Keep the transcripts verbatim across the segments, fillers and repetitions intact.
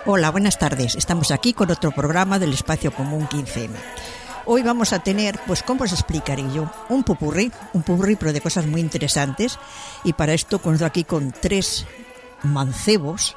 Hola, buenas tardes. Estamos aquí con otro programa del Espacio Común quince eme. Hoy vamos a tener, pues, ¿cómo os explicaré yo? Un popurrí, un popurrí, pero de cosas muy interesantes. Y para esto cuento aquí con tres mancebos.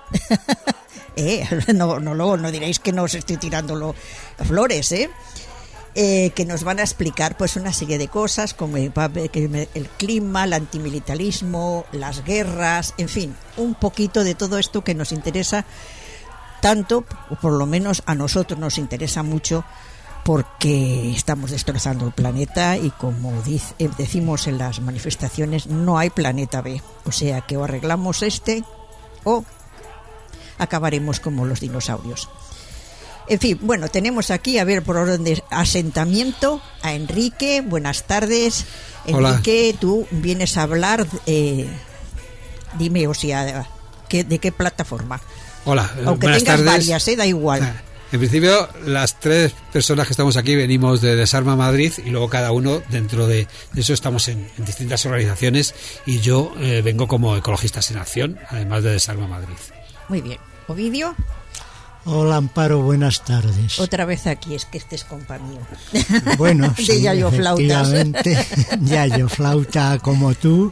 eh, no, no, luego no diréis que no os estoy tirando lo, flores, ¿eh? Eh, que nos van a explicar pues una serie de cosas como el, el clima, el antimilitarismo, las guerras, en fin, un poquito de todo esto que nos interesa tanto, o por lo menos a nosotros nos interesa mucho, porque estamos destrozando el planeta y como dice, decimos en las manifestaciones, no hay planeta B, o sea que o arreglamos este o acabaremos como los dinosaurios. En fin, bueno, tenemos aquí, a ver, por orden de asentamiento, a Enrique. Buenas tardes. Enrique, hola. Tú vienes a hablar, eh, dime, o sea, ¿qué, ¿de qué plataforma? Hola, aunque buenas tengas tardes. Varias, eh, da igual. En principio, las tres personas que estamos aquí venimos de Desarma Madrid y luego cada uno dentro de eso estamos en, en distintas organizaciones y yo eh, vengo como Ecologistas en Acción, además de Desarma Madrid. Muy bien. Ovidio. Hola, Amparo, buenas tardes. Otra vez aquí, es que este es compa mío. Bueno, de sí, Yayo Flautas. efectivamente, Yayo Flauta como tú,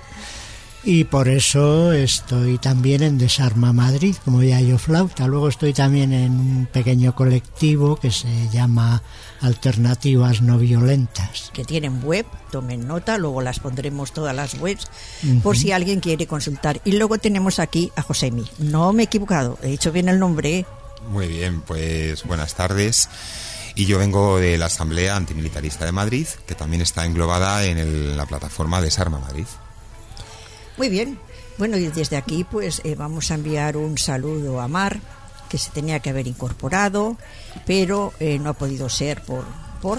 y por eso estoy también en Desarma Madrid, como Yayo Flauta. Luego estoy también en un pequeño colectivo que se llama Alternativas No Violentas. Que tienen web, tomen nota, luego las pondremos todas las webs, Uh-huh. por si alguien quiere consultar. Y luego tenemos aquí a Josemi. No me he equivocado, he dicho bien el nombre, ¿eh? Muy bien, pues buenas tardes. Y yo vengo de la Asamblea Antimilitarista de Madrid, que también está englobada en el, la plataforma Desarma Madrid. Muy bien. Bueno, y desde aquí pues eh, vamos a enviar un saludo a Mar, que se tenía que haber incorporado, pero eh, no ha podido ser por... por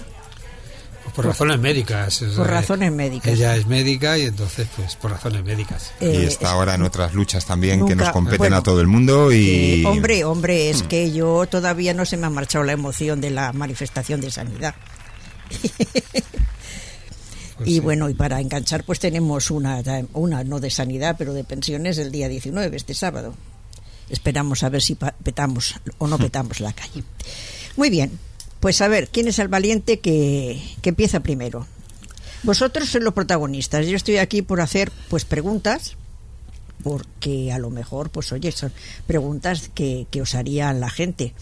Por razones médicas. Por razones médicas. Ella es médica y entonces, pues, por razones médicas. Eh, y está ahora en otras luchas también nunca, que nos competen bueno, a todo el mundo y... Eh, hombre, hombre, es que yo todavía no se me ha marchado la emoción de la manifestación de sanidad. Pues y sí. Bueno, y para enganchar pues tenemos una, una, no de sanidad, pero de pensiones el día diecinueve, este sábado. Esperamos a ver si petamos o no petamos la calle. Muy bien. Pues a ver, ¿quién es el valiente que, que empieza primero? Vosotros sois los protagonistas. Yo estoy aquí por hacer pues preguntas, porque a lo mejor, pues oye, son preguntas que, que os haría la gente.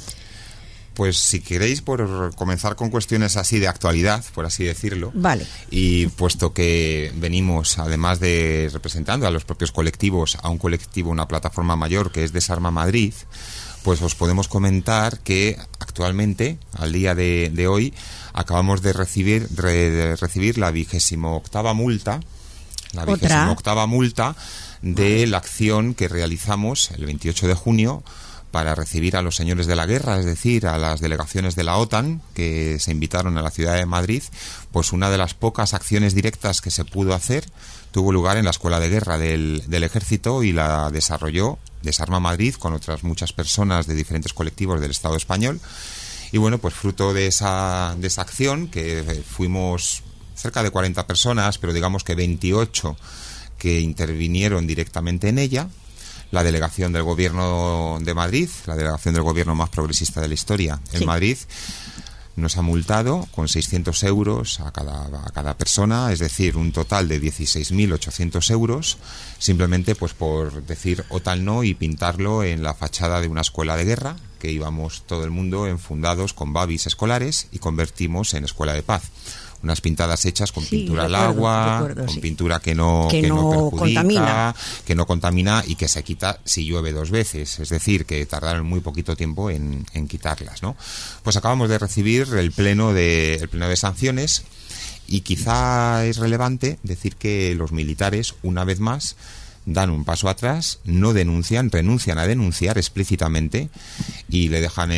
Pues si queréis, por comenzar con cuestiones así de actualidad, por así decirlo. Vale. Y puesto que venimos, además de representando a los propios colectivos, a un colectivo, una plataforma mayor que es Desarma Madrid, pues os podemos comentar que actualmente, al día de, de hoy, acabamos de recibir re, de recibir la vigésimo octava multa, la vigésimo octava multa de la acción que realizamos el veintiocho de junio para recibir a los señores de la guerra, es decir, a las delegaciones de la OTAN que se invitaron a la ciudad de Madrid. Pues una de las pocas acciones directas que se pudo hacer tuvo lugar en la Escuela de Guerra del, del Ejército y la desarrolló Desarma Madrid con otras muchas personas de diferentes colectivos del Estado español. Y bueno, pues fruto de esa, de esa acción, que fuimos cerca de cuarenta personas, pero digamos que veintiocho que intervinieron directamente en ella, la delegación del Gobierno de Madrid, la delegación del Gobierno más progresista de la historia en sí. Madrid, nos ha multado con seiscientos euros a cada, a cada persona, es decir, un total de dieciséis mil ochocientos euros, simplemente pues por decir OTAN no y pintarlo en la fachada de una escuela de guerra, que íbamos todo el mundo enfundados con babis escolares y convertimos en escuela de paz. Unas pintadas hechas con sí, pintura recuerdo, al agua, recuerdo, con sí. pintura que no, que, que no, no perjudica, contamina. que no contamina y que se quita si llueve dos veces. Es decir, que tardaron muy poquito tiempo en, en quitarlas, ¿no? Pues acabamos de recibir el pleno de, el pleno de sanciones y quizá es relevante decir que los militares, una vez más, dan un paso atrás, no denuncian, renuncian a denunciar explícitamente y le dejan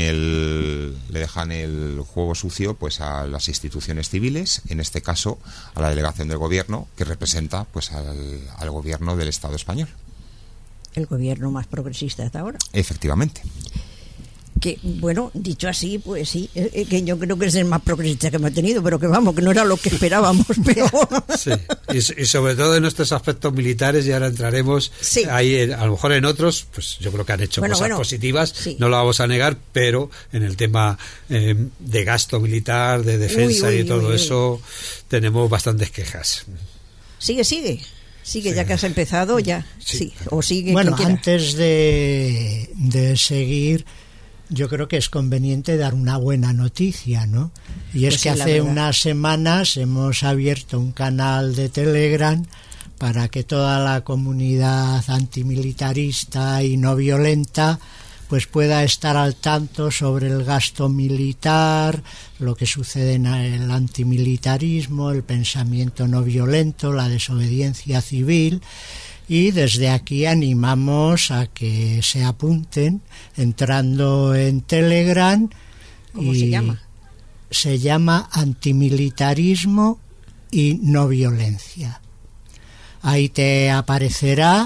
el le dejan el juego sucio pues a las instituciones civiles, en este caso a la delegación del gobierno que representa pues al, al gobierno del Estado español. El gobierno más progresista hasta ahora. Efectivamente. que, bueno, dicho así, pues sí, eh, que yo creo que es el más progresista que hemos tenido, pero que vamos, que no era lo que esperábamos, pero... Sí, y, y sobre todo en nuestros aspectos militares, y ahora entraremos sí. ahí, en, a lo mejor en otros, pues yo creo que han hecho bueno, cosas bueno, positivas, sí. no lo vamos a negar, pero en el tema eh, de gasto militar, de defensa uy, uy, y todo uy, eso, uy. tenemos bastantes quejas. Sigue, sigue. Sigue, sí. ya que has empezado, ya. Sí. sí. O sigue. Bueno, antes de, de seguir, yo creo que es conveniente dar una buena noticia, ¿no? Y es pues que sí, hace unas semanas hemos abierto un canal de Telegram para que toda la comunidad antimilitarista y no violenta pues pueda estar al tanto sobre el gasto militar, lo que sucede en el antimilitarismo, el pensamiento no violento, la desobediencia civil, y desde aquí animamos a que se apunten entrando en Telegram. ¿Cómo y se llama? Se llama Antimilitarismo y No Violencia. Ahí te aparecerá,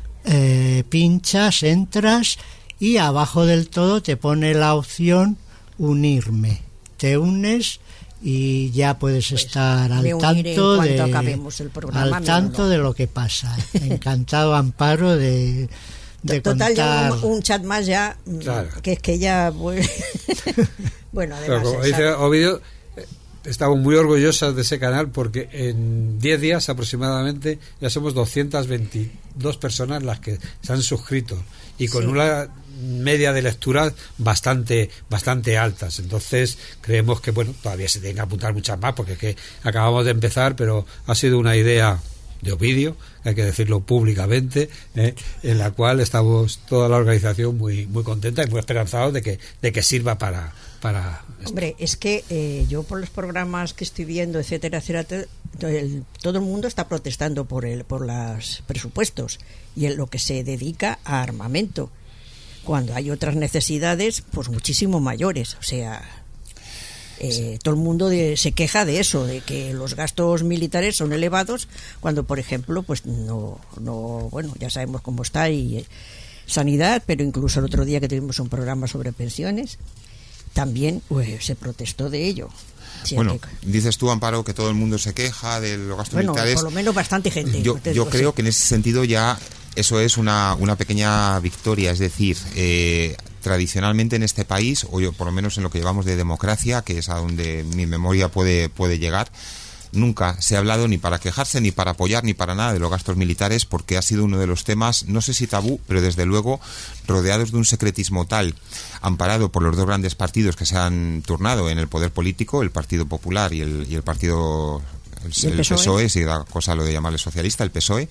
eh, pinchas, entras y abajo del todo te pone la opción unirme. Te unes y ya puedes pues estar al tanto de el programa, al tanto no. de lo que pasa. Encantado, Amparo, de, de Total, contar. Ya un, un chat más ya, claro. que es que ya pues bueno, además como dice Ovidio, estamos muy orgullosos de ese canal porque en diez días aproximadamente ya somos doscientas veintidós personas las que se han suscrito y con sí. una media de lectura bastante bastante altas. Entonces creemos que bueno, todavía se tienen que apuntar muchas más porque es que acabamos de empezar, pero ha sido una idea de Ovidio, hay que decirlo públicamente, ¿eh? en la cual estamos toda la organización muy muy contenta y muy esperanzados de que de que sirva para para hombre, es que eh, yo por los programas que estoy viendo, etcétera, etcétera, el, todo el mundo está protestando por el por los presupuestos y en lo que se dedica a armamento, cuando hay otras necesidades pues muchísimo mayores. O sea, eh, sí. todo el mundo de, se queja de eso, de que los gastos militares son elevados, cuando por ejemplo pues no, no bueno, ya sabemos cómo está y eh, sanidad, pero incluso el otro día que tuvimos un programa sobre pensiones también pues, se protestó de ello. Sí, bueno, que... dices tú, Amparo, que todo el mundo se queja de los gastos bueno, militares. Por lo menos bastante gente. Yo, yo creo sí. que en ese sentido ya eso es una, una pequeña victoria, es decir, eh, tradicionalmente en este país, o yo, por lo menos en lo que llevamos de democracia, que es a donde mi memoria puede, puede llegar, nunca se ha hablado ni para quejarse, ni para apoyar, ni para nada de los gastos militares, porque ha sido uno de los temas, no sé si tabú, pero desde luego rodeados de un secretismo tal, amparado por los dos grandes partidos que se han turnado en el poder político, el Partido Popular y el, y el Partido el, el, el P S O E, si da cosa lo de llamarle socialista, el P S O E,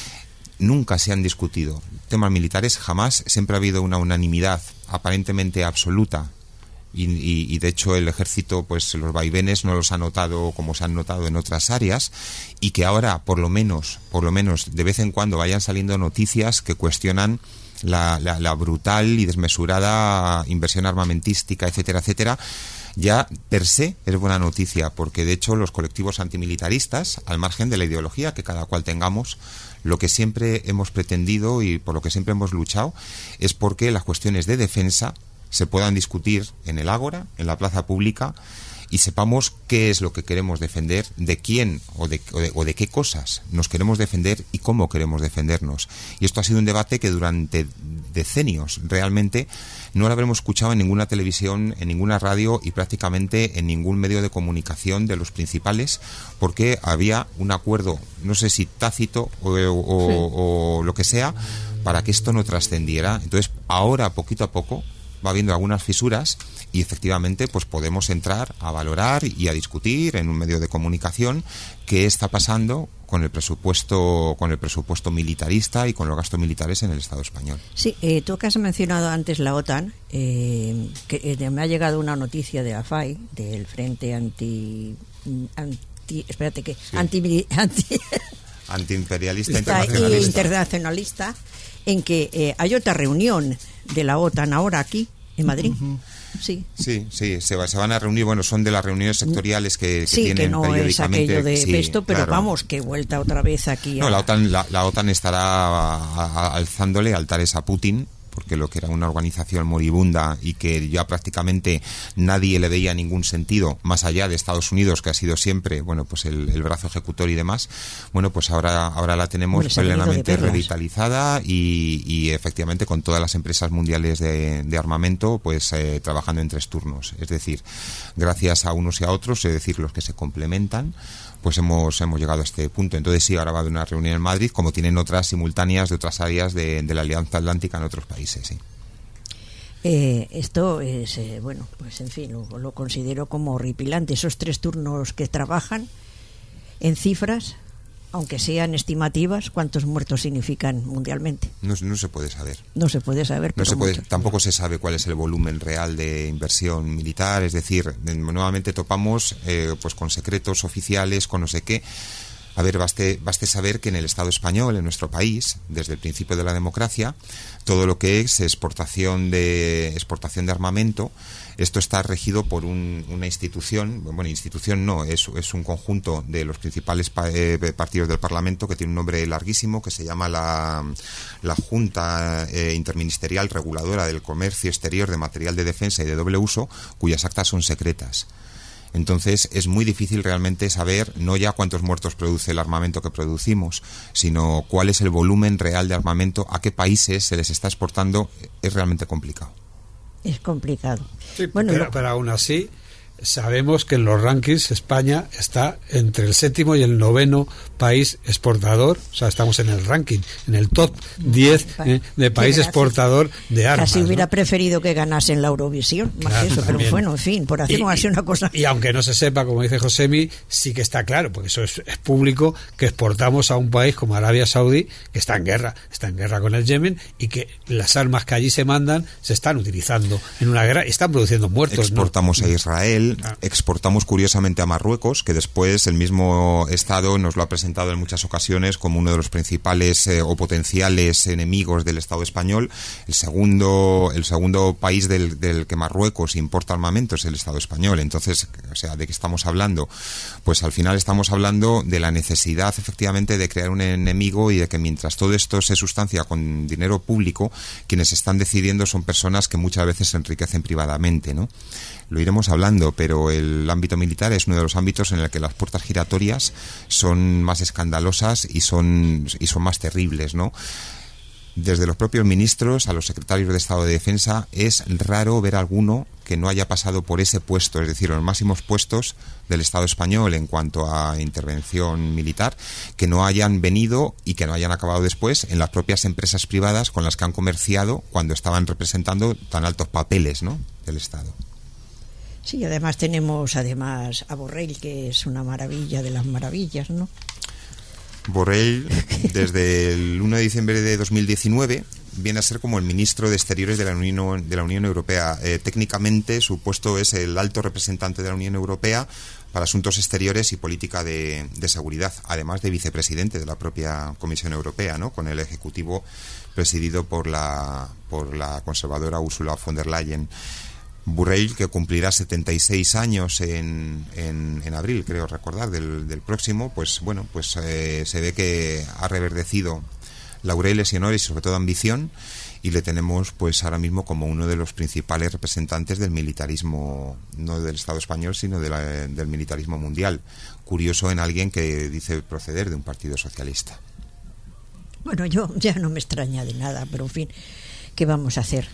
nunca se han discutido temas militares, jamás. Siempre ha habido una unanimidad aparentemente absoluta. Y, y, y de hecho el ejército pues los vaivenes no los ha notado como se han notado en otras áreas, y que ahora por lo menos por lo menos de vez en cuando vayan saliendo noticias que cuestionan la, la, la brutal y desmesurada inversión armamentística, etcétera, etcétera, ya per se es buena noticia, porque de hecho los colectivos antimilitaristas, al margen de la ideología que cada cual tengamos, lo que siempre hemos pretendido y por lo que siempre hemos luchado es porque las cuestiones de defensa se puedan discutir en el ágora, en la plaza pública, y sepamos qué es lo que queremos defender, de quién o de, o de, o de qué cosas nos queremos defender y cómo queremos defendernos. Y esto ha sido un debate que durante decenios realmente no lo habremos escuchado en ninguna televisión, en ninguna radio y prácticamente en ningún medio de comunicación de los principales, porque había un acuerdo, no sé si tácito o, o, sí. o, o lo que sea, para que esto no trascendiera. Entonces, ahora, poquito a poco, va habiendo algunas fisuras y efectivamente pues podemos entrar a valorar y a discutir en un medio de comunicación qué está pasando con el presupuesto con el presupuesto militarista y con los gastos militares en el Estado español. Sí, eh, tú que has mencionado antes la OTAN, eh, que eh, me ha llegado una noticia de A F A I, del Frente Anti... anti espérate que... Sí. Anti... anti antiimperialista internacionalista. internacionalista en que eh, hay otra reunión de la OTAN ahora aquí en Madrid. Uh-huh. Sí, sí, sí, se, va, se van a reunir, bueno, son de las reuniones sectoriales que, que sí, tienen que no periódicamente. Es aquello de sí, esto, pero claro. Vamos, que vuelta otra vez aquí. No, a... la OTAN, la, la OTAN estará a, a, alzándole altares a Putin porque lo que era una organización moribunda y que ya prácticamente nadie le veía ningún sentido, más allá de Estados Unidos, que ha sido siempre, bueno, pues el, el brazo ejecutor y demás, bueno, pues ahora, ahora la tenemos bueno, plenamente revitalizada y, y efectivamente con todas las empresas mundiales de, de armamento, pues eh, trabajando en tres turnos. Es decir, gracias a unos y a otros, es decir, los que se complementan, pues hemos hemos llegado a este punto. Entonces sí, ahora va a haber una reunión en Madrid, como tienen otras simultáneas de otras áreas de, de la Alianza Atlántica en otros países, sí. Eh, esto es, eh, bueno, pues en fin, lo, lo considero como horripilante. Esos tres turnos que trabajan en cifras, aunque sean estimativas, ¿cuántos muertos significan mundialmente? No, no se puede saber. No se puede saber. No pero se puede, tampoco se sabe cuál es el volumen real de inversión militar. Es decir, nuevamente topamos eh, pues con secretos oficiales, con no sé qué. A ver, baste, baste saber que en el Estado español, en nuestro país, desde el principio de la democracia, todo lo que es exportación de exportación de armamento, esto está regido por un, una institución, bueno, institución no, es, es un conjunto de los principales pa, eh, partidos del Parlamento que tiene un nombre larguísimo que se llama la, la Junta eh, Interministerial Reguladora del Comercio Exterior de Material de Defensa y de Doble Uso, cuyas actas son secretas. Entonces es muy difícil realmente saber no ya cuántos muertos produce el armamento que producimos, sino cuál es el volumen real de armamento, a qué países se les está exportando. Es realmente complicado. Es complicado. Sí, bueno, pero, pero aún así sabemos que en los rankings España está entre el séptimo y el noveno país exportador, o sea, estamos en el ranking, en el top diez eh, de país exportador de armas. Casi hubiera ¿no? preferido que ganasen la Eurovisión, más claro, que eso, pero bueno, en fin, por hacer así una cosa. Y, y aunque no se sepa, como dice Josemi, sí que está claro, porque eso es, es público, que exportamos a un país como Arabia Saudí, que está en guerra, está en guerra con el Yemen, y que las armas que allí se mandan se están utilizando en una guerra y están produciendo muertos. Exportamos ¿no? a Israel, ah. exportamos curiosamente a Marruecos, que después el mismo Estado nos lo ha presentado en muchas ocasiones como uno de los principales eh, o potenciales enemigos del Estado español. El segundo el segundo país del, del que Marruecos importa armamento es el Estado español. Entonces, o sea, ¿de qué estamos hablando? Pues al final estamos hablando de la necesidad efectivamente de crear un enemigo y de que mientras todo esto se sustancia con dinero público, quienes están decidiendo son personas que muchas veces se enriquecen privadamente, ¿no? Lo iremos hablando, pero el ámbito militar es uno de los ámbitos en el que las puertas giratorias son más escandalosas y son y son más terribles, ¿no? Desde los propios ministros a los secretarios de Estado de Defensa es raro ver alguno que no haya pasado por ese puesto, es decir, los máximos puestos del Estado español en cuanto a intervención militar, que no hayan venido y que no hayan acabado después en las propias empresas privadas con las que han comerciado cuando estaban representando tan altos papeles, ¿no?, del Estado. Sí, además tenemos además a Borrell, que es una maravilla de las maravillas, ¿no? Borrell, desde el uno de diciembre de dos mil diecinueve, viene a ser como el ministro de Exteriores de la Unión, de la Unión Europea. Eh, técnicamente, su puesto es el alto representante de la Unión Europea para asuntos exteriores y política de, de seguridad, además de vicepresidente de la propia Comisión Europea, ¿no?, con el ejecutivo presidido por la, por la conservadora Ursula von der Leyen. Borrell, que cumplirá setenta y seis años en, en, en abril, creo recordar, del, del próximo, pues bueno, pues eh, se ve que ha reverdecido laureles y honores y sobre todo ambición, y le tenemos pues ahora mismo como uno de los principales representantes del militarismo, no del Estado español, sino de la, del militarismo mundial. Curioso en alguien que dice proceder de un partido socialista. Bueno, yo ya no me extraña de nada, pero en fin, ¿qué vamos a hacer?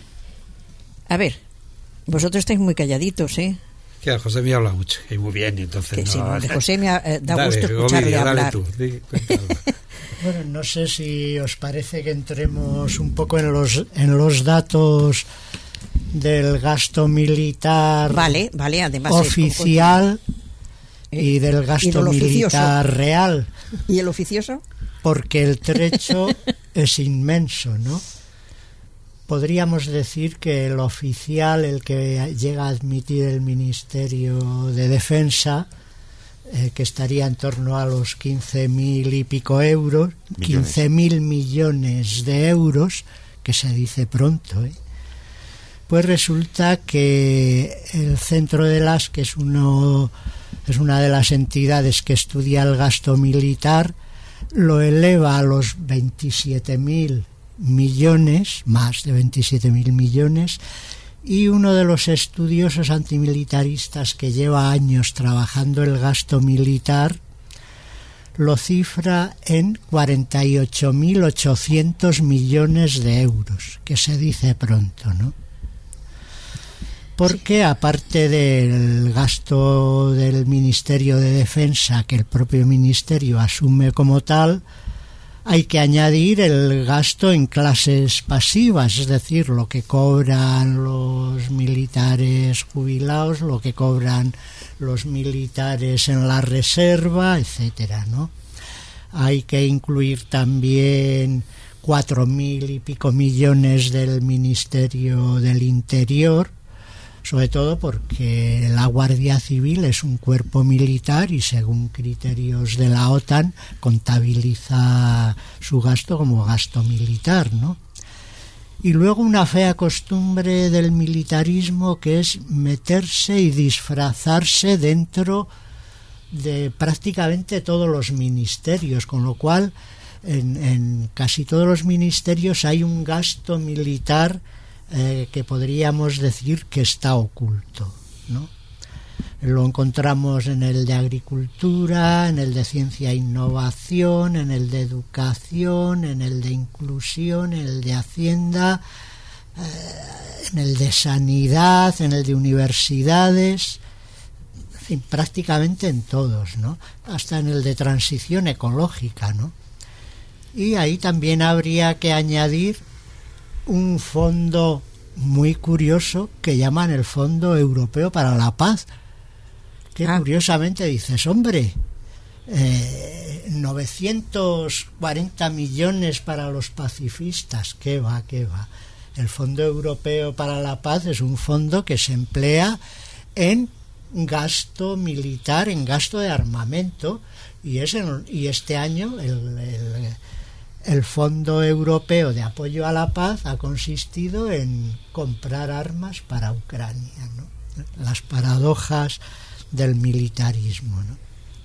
A ver, vosotros estáis muy calladitos, ¿eh? Que a José me habla mucho, y muy bien, y entonces que no... sí, de José me eh, da dale, gusto escucharle Ovidio, hablar. Dale tú, di, bueno, no sé si os parece que entremos un poco en los en los datos del gasto militar, vale, vale, además oficial es, y del gasto ¿y militar real. ¿Y el oficioso? Porque el trecho es inmenso, ¿no? Podríamos decir que el oficial, el que llega a admitir el Ministerio de Defensa, eh, que estaría en torno a los quince mil y pico euros, quince mil millones de euros, que se dice pronto, ¿eh? Pues resulta que el Centro de las, que es, uno, es una de las entidades que estudia el gasto militar, lo eleva a los veintisiete mil millones, más de veintisiete mil millones, y uno de los estudiosos antimilitaristas que lleva años trabajando el gasto militar lo cifra en cuarenta y ocho mil ochocientos millones de euros, que se dice pronto, ¿no? Porque aparte del gasto del Ministerio de Defensa, que el propio Ministerio asume como tal, hay que añadir el gasto en clases pasivas, es decir, lo que cobran los militares jubilados, lo que cobran los militares en la reserva, etcétera, ¿no? Hay que incluir también cuatro mil y pico millones del Ministerio del Interior, sobre todo porque la Guardia Civil es un cuerpo militar y según criterios de la OTAN contabiliza su gasto como gasto militar, ¿no? Y luego una fea costumbre del militarismo, que es meterse y disfrazarse dentro de prácticamente todos los ministerios, con lo cual en, en casi todos los ministerios hay un gasto militar eh, que podríamos decir que está oculto, ¿no? Lo encontramos en el de Agricultura, en el de Ciencia e Innovación, en el de Educación, en el de Inclusión, en el de Hacienda, eh, en el de Sanidad, en el de Universidades, en fin, prácticamente en todos, ¿no? Hasta en el de Transición Ecológica, ¿no? Y ahí también habría que añadir un fondo muy curioso que llaman el Fondo Europeo para la Paz, que ah. curiosamente dices, hombre, eh, novecientos cuarenta millones para los pacifistas, ¿qué va, qué va? El Fondo Europeo para la Paz es un fondo que se emplea en gasto militar, en gasto de armamento, y, es en, y este año el, el El Fondo Europeo de Apoyo a la Paz ha consistido en comprar armas para Ucrania, ¿no? Las paradojas del militarismo, ¿no?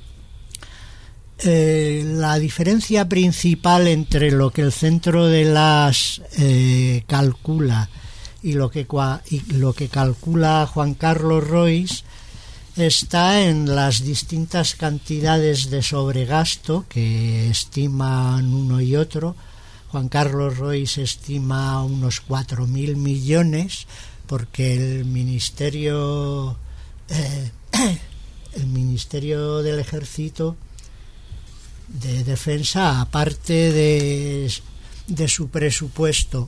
Eh, la diferencia principal entre lo que el Centro de las eh, calcula y lo que, y lo que calcula Juan Carlos Rois está en las distintas cantidades de sobregasto que estiman uno y otro. Juan Carlos Rois estima unos cuatro mil millones, porque el Ministerio eh, el Ministerio del Ejército de Defensa, aparte de, de su presupuesto,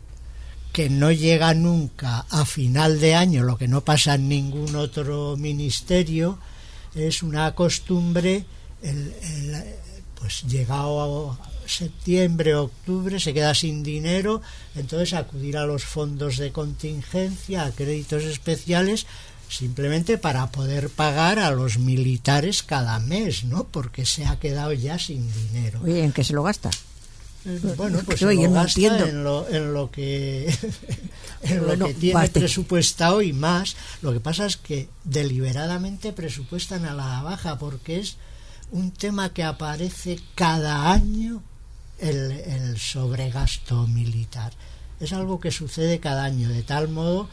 que no llega nunca a final de año, lo que no pasa en ningún otro ministerio, es una costumbre, el, el, pues llegado a septiembre, octubre, se queda sin dinero, entonces acudir a los fondos de contingencia, a créditos especiales, simplemente para poder pagar a los militares cada mes, ¿no? Porque se ha quedado ya sin dinero. Oye, ¿en qué se lo gasta? Bueno, pues Yo, se lo no gasta entiendo. en lo, en lo que en lo bueno, que tiene bate. presupuestado y más. Lo que pasa es que deliberadamente presupuestan a la baja, porque es un tema que aparece cada año, el, el sobregasto militar. Es algo que sucede cada año, de tal modo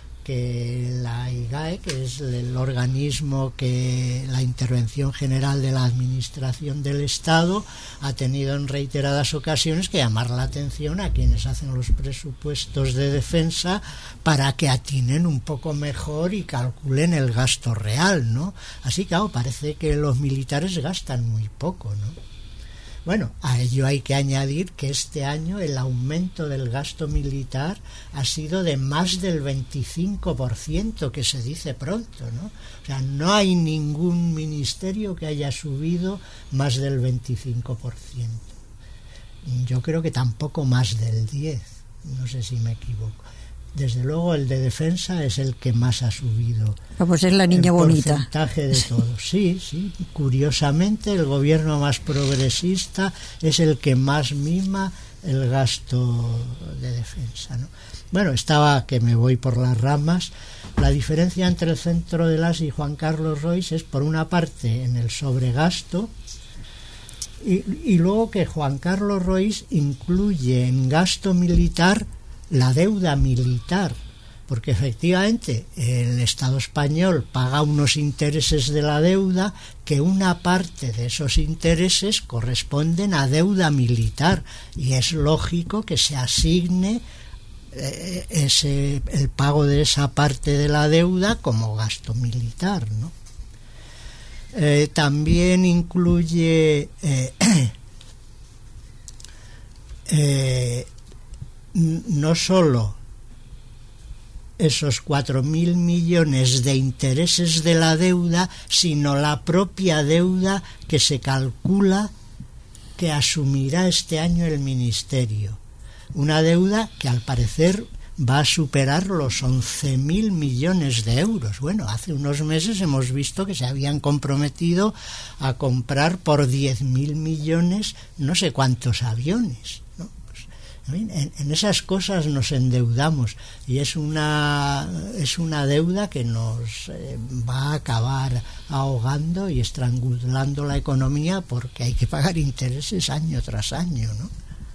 que la I G A E, que es el organismo que la Intervención General de la Administración del Estado, ha tenido en reiteradas ocasiones que llamar la atención a quienes hacen los presupuestos de defensa para que atinen un poco mejor y calculen el gasto real, ¿no? Así que, claro, parece que los militares gastan muy poco, ¿no? Bueno, a ello hay que añadir que este año el aumento del gasto militar ha sido de más del veinticinco por ciento, que se dice pronto, ¿no? O sea, no hay ningún ministerio que haya subido más del veinticinco por ciento. Yo creo que tampoco más del diez por ciento, no sé si me equivoco. Desde luego el de defensa es el que más ha subido. Vamos, es la niña bonita. El porcentaje de todos. Sí, sí. Curiosamente, el gobierno más progresista es el que más mima el gasto de defensa, ¿no? Bueno, estaba, que me voy por las ramas, la diferencia entre el Centro de las y Juan Carlos Rois es, por una parte, en el sobregasto, Y, y luego que Juan Carlos Roís incluye en gasto militar la deuda militar, porque efectivamente el Estado español paga unos intereses de la deuda, que una parte de esos intereses corresponden a deuda militar, y es lógico que se asigne eh, ese, el pago de esa parte de la deuda como gasto militar, ¿no? Eh, también incluye eh, eh, no solo esos cuatro mil millones de intereses de la deuda, sino la propia deuda que se calcula que asumirá este año el Ministerio. Una deuda que al parecer va a superar los once mil millones de euros. Bueno, hace unos meses hemos visto que se habían comprometido a comprar por diez mil millones no sé cuántos aviones, ¿no? Pues, en, en esas cosas nos endeudamos, y es una, es una deuda que nos eh, va a acabar ahogando y estrangulando la economía, porque hay que pagar intereses año tras año, ¿no?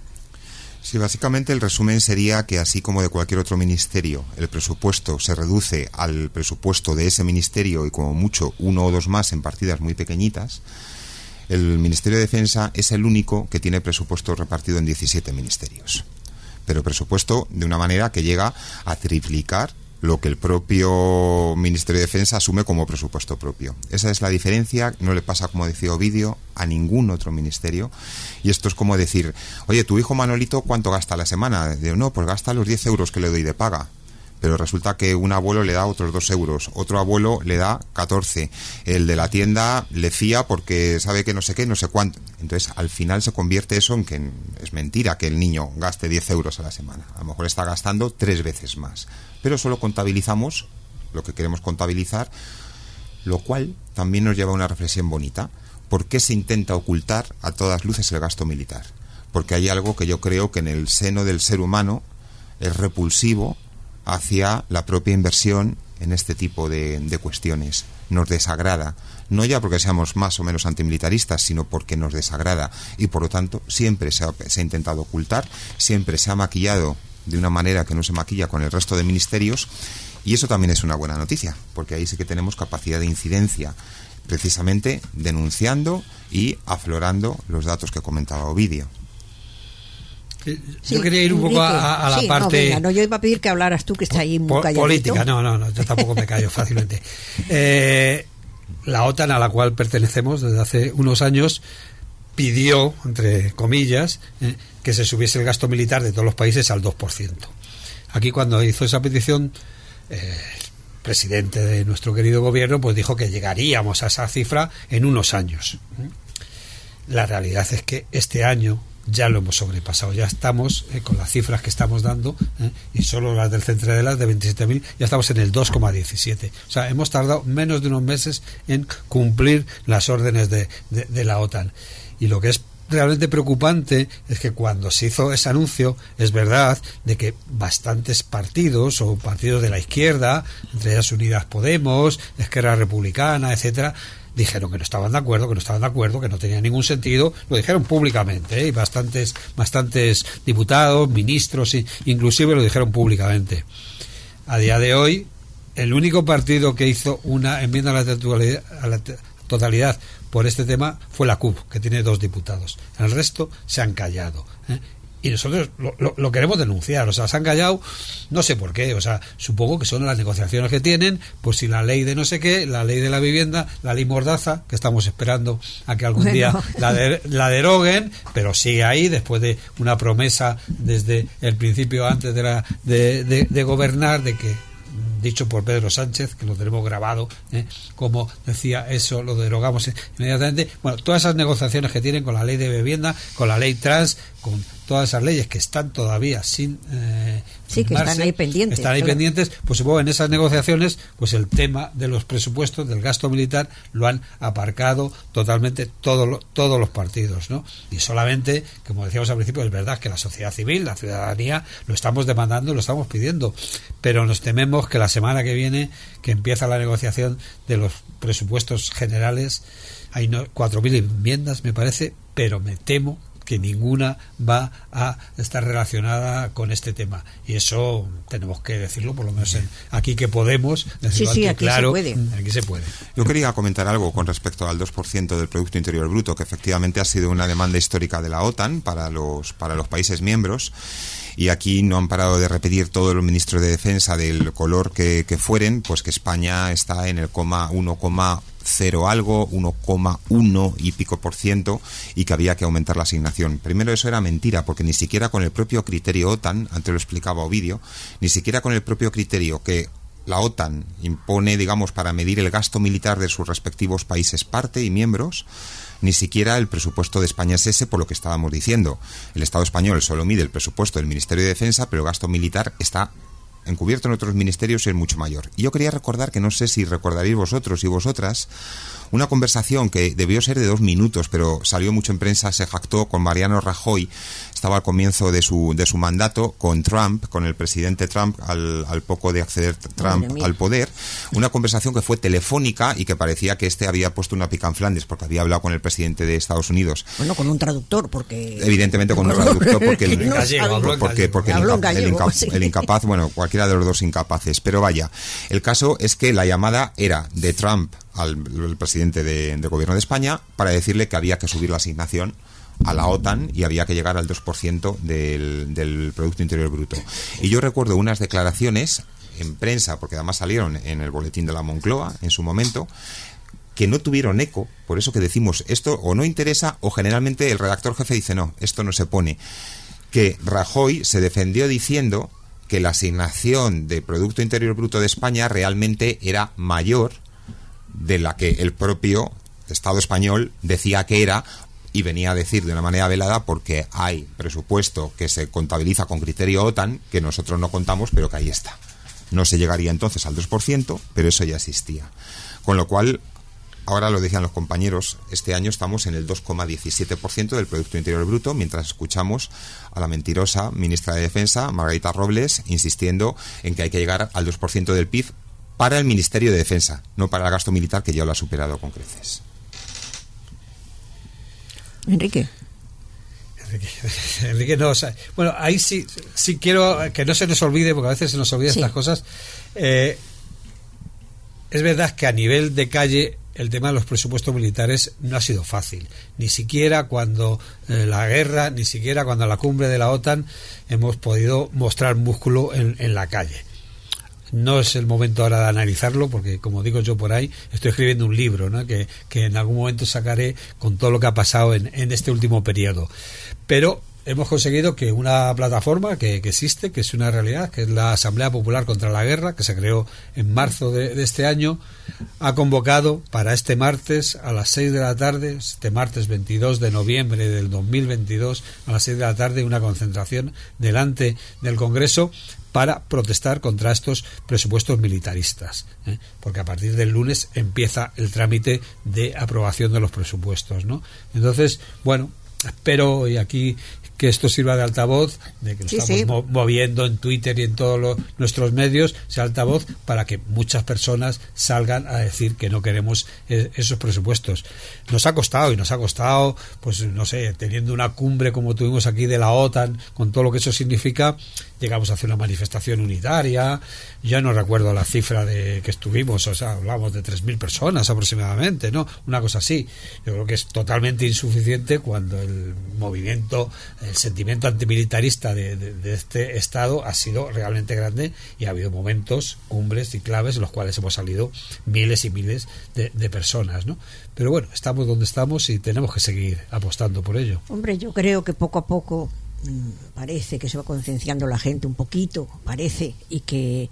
Sí, básicamente el resumen sería que, así como de cualquier otro ministerio, el presupuesto se reduce al presupuesto de ese ministerio y como mucho uno o dos más en partidas muy pequeñitas, el Ministerio de Defensa es el único que tiene presupuesto repartido en diecisiete ministerios. Pero presupuesto de una manera que llega a triplicar lo que el propio Ministerio de Defensa asume como presupuesto propio. Esa es la diferencia, no le pasa, como decía Ovidio, a ningún otro ministerio. Y esto es como decir, oye, tu hijo Manolito, ¿cuánto gasta a la semana? Digo, no, pues gasta los diez euros que le doy de paga. Pero resulta que un abuelo le da otros dos euros, otro abuelo le da catorce, el de la tienda le fía porque sabe que no sé qué, no sé cuánto. Entonces, al final se convierte eso en que es mentira que el niño gaste diez euros a la semana. A lo mejor está gastando tres veces más. Pero solo contabilizamos lo que queremos contabilizar, lo cual también nos lleva a una reflexión bonita. ¿Por qué se intenta ocultar a todas luces el gasto militar? Porque hay algo que yo creo que en el seno del ser humano es repulsivo hacia la propia inversión en este tipo de, de cuestiones. Nos desagrada, no ya porque seamos más o menos antimilitaristas, sino porque nos desagrada, y por lo tanto siempre se ha, se ha intentado ocultar, siempre se ha maquillado de una manera que no se maquilla con el resto de ministerios, y eso también es una buena noticia, porque ahí sí que tenemos capacidad de incidencia, precisamente denunciando y aflorando los datos que comentaba Ovidio. Yo sí, quería ir un poco a, a la sí, parte... No, venga, no, yo iba a pedir que hablaras tú, que está ahí muy calladito. Política, no, no, no, yo tampoco me callo fácilmente. Eh, la OTAN, a la cual pertenecemos desde hace unos años, pidió, entre comillas, eh, que se subiese el gasto militar de todos los países al dos por ciento. Aquí, cuando hizo esa petición, eh, el presidente de nuestro querido gobierno pues dijo que llegaríamos a esa cifra en unos años. La realidad es que este año ya lo hemos sobrepasado, ya estamos eh, con las cifras que estamos dando, eh, y solo las del Centredelas de veintisiete mil, ya estamos en el dos coma diecisiete. O sea, hemos tardado menos de unos meses en cumplir las órdenes de, de, de la OTAN. Y lo que es realmente preocupante es que cuando se hizo ese anuncio, es verdad de que bastantes partidos o partidos de la izquierda, entre ellas Unidas Podemos, Esquerra Republicana, etcétera, dijeron que no estaban de acuerdo, que no estaban de acuerdo, que no tenía ningún sentido, lo dijeron públicamente, ¿eh? Y bastantes, bastantes diputados, ministros, inclusive lo dijeron públicamente. A día de hoy, el único partido que hizo una enmienda a la totalidad, a la totalidad por este tema fue la C U P, que tiene dos diputados. El resto se han callado, ¿eh? Y nosotros lo, lo, lo queremos denunciar, o sea, se han callado, no sé por qué, o sea, supongo que son las negociaciones que tienen, pues si la ley de no sé qué, la ley de la vivienda, la ley Mordaza, que estamos esperando a que algún bueno. día la, de, la deroguen, pero sigue ahí después de una promesa desde el principio, antes de, la, de, de, de gobernar, de que, dicho por Pedro Sánchez, que lo tenemos grabado, ¿eh? Como decía eso, lo derogamos inmediatamente. Bueno, todas esas negociaciones que tienen con la ley de vivienda, con la ley trans, con todas esas leyes que están todavía sin eh, sí, que están ahí pendientes. Están ahí claro. pendientes, pues supongo en esas negociaciones, pues el tema de los presupuestos, del gasto militar, lo han aparcado totalmente todos lo, todos los partidos, ¿no? Y solamente, como decíamos al principio, es verdad que la sociedad civil, la ciudadanía, lo estamos demandando, lo estamos pidiendo, pero nos tememos que la semana que viene, que empieza la negociación de los presupuestos generales, hay no, cuatro mil enmiendas, me parece, pero me temo que ninguna va a estar relacionada con este tema, y eso tenemos que decirlo, por lo menos en, aquí que podemos decirlo, sí, sí, alto, aquí claro, se puede. aquí se puede. Yo quería comentar algo con respecto al dos por ciento del Producto Interior Bruto, que efectivamente ha sido una demanda histórica de la OTAN para los, para los países miembros. Y aquí no han parado de repetir todos los ministros de defensa, del color que, que fueren, pues que España está en el coma uno coma cero algo, uno coma uno y pico por ciento, y que había que aumentar la asignación. Primero, eso era mentira, porque ni siquiera con el propio criterio OTAN, antes lo explicaba Ovidio, ni siquiera con el propio criterio que la OTAN impone, digamos, para medir el gasto militar de sus respectivos países parte y miembros, ni siquiera el presupuesto de España es ese, por lo que estábamos diciendo. El Estado español solo mide el presupuesto del Ministerio de Defensa, pero el gasto militar está encubierto en otros ministerios y es mucho mayor. Y yo quería recordar, que no sé si recordaréis vosotros y vosotras, una conversación que debió ser de dos minutos, pero salió mucho en prensa, se jactó, con Mariano Rajoy, estaba al comienzo de su de su mandato, con Trump, con el presidente Trump, al, al poco de acceder Trump al poder, una conversación que fue telefónica y que parecía que este había puesto una pica en Flandes, porque había hablado con el presidente de Estados Unidos. Bueno, con un traductor, porque... Evidentemente con un traductor, porque el, no, porque, porque, porque el, incap, el, incap, sí. el incapaz, bueno, cualquiera de los dos incapaces, pero vaya, el caso es que la llamada era de Trump al el presidente de, de gobierno de España para decirle que había que subir la asignación a la OTAN y había que llegar al dos por ciento del, del Producto Interior Bruto. Y yo recuerdo unas declaraciones en prensa, porque además salieron en el boletín de la Moncloa en su momento, que no tuvieron eco, por eso que decimos, esto o no interesa, o generalmente el redactor jefe dice, no, esto no se pone. Que Rajoy se defendió diciendo que la asignación de Producto Interior Bruto de España realmente era mayor de la que el propio Estado español decía que era, y venía a decir de una manera velada, porque hay presupuesto que se contabiliza con criterio OTAN, que nosotros no contamos, pero que ahí está. No se llegaría entonces al dos por ciento, pero eso ya existía. Con lo cual, ahora lo decían los compañeros, este año estamos en el dos coma diecisiete por ciento del Producto Interior Bruto, mientras escuchamos a la mentirosa ministra de Defensa, Margarita Robles, insistiendo en que hay que llegar al dos por ciento del P I B para el Ministerio de Defensa, no para el gasto militar, que ya lo ha superado con creces. Enrique. Enrique, Enrique no, o sea, bueno, ahí sí, sí quiero que no se nos olvide, porque a veces se nos olvidan sí. estas cosas. Eh, es verdad que a nivel de calle el tema de los presupuestos militares no ha sido fácil, ni siquiera cuando eh, la guerra, ni siquiera cuando la cumbre de la OTAN hemos podido mostrar músculo en, en la calle. No es el momento ahora de analizarlo, porque como digo yo por ahí, estoy escribiendo un libro, ¿no? que, que en algún momento sacaré con todo lo que ha pasado en, en este último periodo. Pero hemos conseguido que una plataforma que, que existe, que es una realidad, que es la Asamblea Popular contra la Guerra, que se creó en marzo de, de este año, ha convocado para este martes a las seis de la tarde, este martes veintidós de noviembre del dos mil veintidós, a las seis de la tarde, una concentración delante del Congreso para protestar contra estos presupuestos militaristas, ¿eh? porque a partir del lunes empieza el trámite de aprobación de los presupuestos, ¿no? Entonces, bueno, espero, y aquí que esto sirva de altavoz, de que lo sí, estamos sí. Mo- moviendo en Twitter y en todos los, nuestros medios, sea altavoz para que muchas personas salgan a decir que no queremos eh, esos presupuestos. Nos ha costado, y nos ha costado, pues no sé, teniendo una cumbre como tuvimos aquí de la OTAN, con todo lo que eso significa, llegamos a hacer una manifestación unitaria, ya no recuerdo la cifra de que estuvimos, o sea, hablamos de tres mil personas aproximadamente, ¿no? Una cosa así. Yo creo que es totalmente insuficiente cuando el movimiento, el sentimiento antimilitarista de, de, de este Estado ha sido realmente grande, y ha habido momentos, cumbres y claves en los cuales hemos salido miles y miles de, de personas, ¿no? Pero bueno, estamos donde estamos y tenemos que seguir apostando por ello. Hombre, yo creo que poco a poco parece que se va concienciando la gente un poquito, parece, y que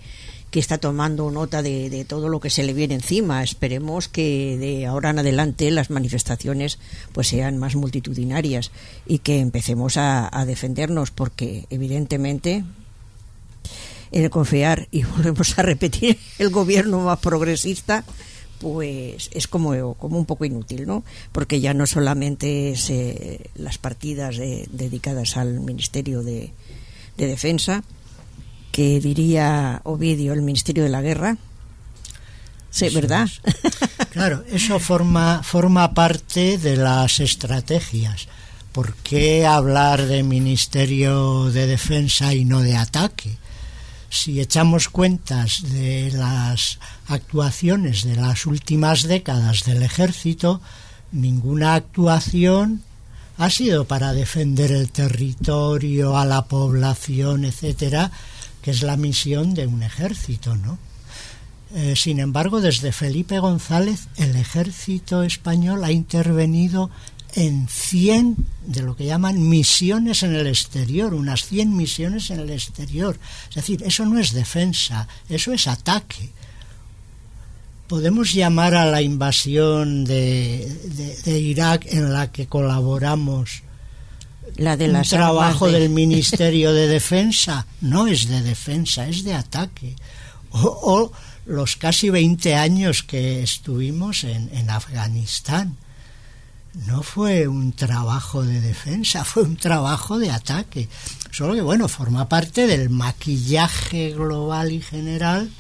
que está tomando nota de, de todo lo que se le viene encima. Esperemos que de ahora en adelante las manifestaciones pues sean más multitudinarias y que empecemos a, a defendernos, porque evidentemente el confiar, y volvemos a repetir, el gobierno más progresista pues es como, como un poco inútil, ¿no? Porque ya no solamente es eh, las partidas de, dedicadas al Ministerio de, de Defensa, que diría Ovidio, el Ministerio de la Guerra. Sí, eso ¿verdad? Es. Claro, eso forma, forma parte de las estrategias. ¿Por qué hablar de Ministerio de Defensa y no de ataque? Si echamos cuentas de las actuaciones de las últimas décadas del ejército, ninguna actuación ha sido para defender el territorio, a la población, etcétera, que es la misión de un ejército, ¿no? Eh, sin embargo, desde Felipe González, el ejército español ha intervenido en cien de lo que llaman misiones en el exterior, unas cien misiones en el exterior. Es decir, eso no es defensa, eso es ataque. Podemos llamar a la invasión de, de, de Irak, en la que colaboramos, la de las un trabajo de... del Ministerio de Defensa. No es de defensa, es de ataque. O, o los casi veinte años que estuvimos en, en Afganistán. No fue un trabajo de defensa, fue un trabajo de ataque. Solo que, bueno, forma parte del maquillaje global y general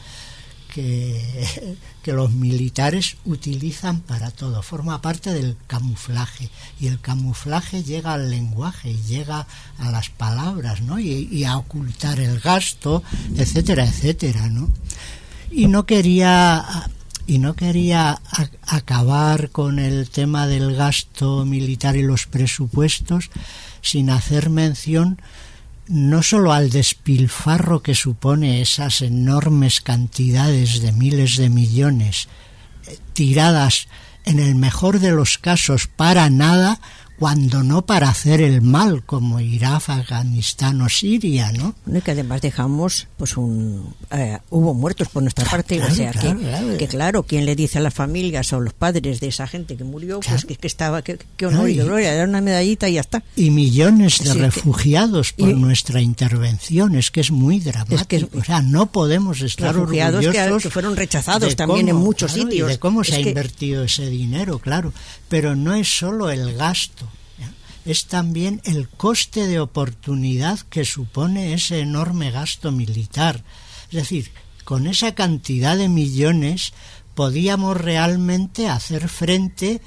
que, que los militares utilizan para todo. Forma parte del camuflaje. Y el camuflaje llega al lenguaje y llega a las palabras, ¿no? Y, y a ocultar el gasto, etcétera, etcétera, ¿no? Y no quería... Y no quería a- acabar con el tema del gasto militar y los presupuestos sin hacer mención no solo al despilfarro que supone esas enormes cantidades de miles de millones eh, tiradas en el mejor de los casos para nada, cuando no para hacer el mal, como Irak, Afganistán o Siria, ¿no? Bueno, y que además dejamos, pues un eh, hubo muertos por nuestra parte, Claro, o sea, claro, que, claro. que claro, quien le dice a las familias o los padres de esa gente que murió, Claro. pues que, que estaba, que, que honor No, y y- gloria, dar una medallita y ya está. Y millones de Sí, que- refugiados por y- nuestra intervención. Es que es muy dramático. Es que es- o sea, no podemos estar Refugiados que, orgullosos que fueron rechazados de también en cómo, muchos claro, y sitios. de cómo se Es ha que- invertido ese dinero, claro. Pero no es solo el gasto, ¿ya? Es también el coste de oportunidad que supone ese enorme gasto militar. Es decir, con esa cantidad de millones podíamos realmente hacer frente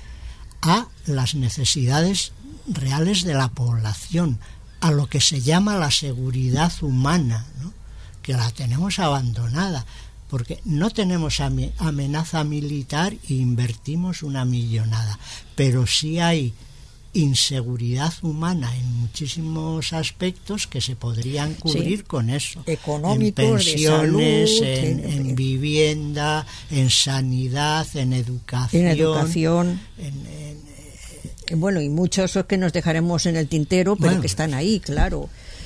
a las necesidades reales de la población, a lo que se llama la seguridad humana, ¿no? Que la tenemos abandonada, porque no tenemos ame- amenaza militar e invertimos una millonada, pero sí hay inseguridad humana en muchísimos aspectos que se podrían cubrir Sí. con eso. Económicos, en de pensiones, salud, en, en- en vivienda, en sanidad, en educación. En educación. en- en- Y bueno, y muchos que nos dejaremos en el tintero, pero Bueno. que están ahí, claro.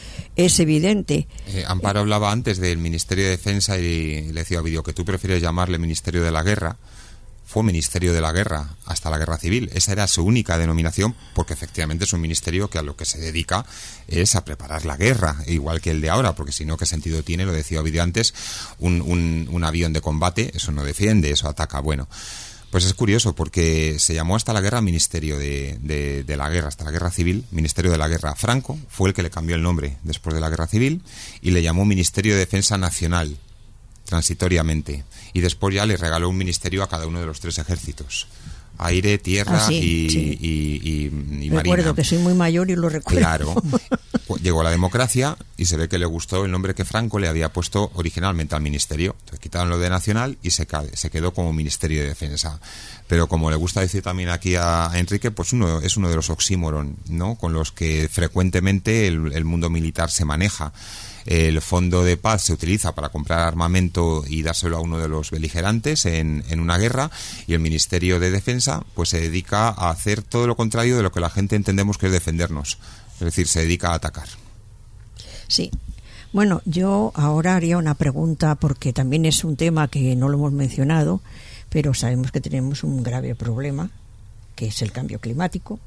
Es evidente. Eh, Amparo hablaba antes del Ministerio de Defensa y le decía a Ovidio que tú prefieres llamarle Ministerio de la Guerra. Fue Ministerio de la Guerra hasta la Guerra Civil. Esa era su única denominación, porque efectivamente es un ministerio que a lo que se dedica es a preparar la guerra, igual que el de ahora, porque si no, ¿qué sentido tiene? Lo decía Ovidio antes, un, un, un avión de combate, eso no defiende, eso ataca. Bueno, pues es curioso, porque se llamó hasta la guerra Ministerio de, de, de la Guerra, hasta la Guerra Civil, Ministerio de la Guerra. Franco fue el que le cambió el nombre después de la Guerra Civil y le llamó Ministerio de Defensa Nacional, transitoriamente, y después ya le regaló un ministerio a cada uno de los tres ejércitos: aire, tierra Ah, sí, y, sí. y, y, y Recuerdo marina. que soy muy mayor y lo recuerdo. Claro. Llegó la democracia y se ve que le gustó el nombre que Franco le había puesto originalmente al ministerio. Entonces quitaron lo de nacional y se, ca- se quedó como Ministerio de Defensa. Pero como le gusta decir también aquí a, a Enrique, pues uno es uno de los oxímoron, ¿no?, con los que frecuentemente el, el mundo militar se maneja. El fondo de paz se utiliza para comprar armamento y dárselo a uno de los beligerantes en, en una guerra, y el Ministerio de Defensa pues se dedica a hacer todo lo contrario de lo que la gente entendemos que es defendernos. Es decir, se dedica a atacar. Sí. Bueno, yo ahora haría una pregunta porque también es un tema que no lo hemos mencionado, pero sabemos que tenemos un grave problema, que es el cambio climático.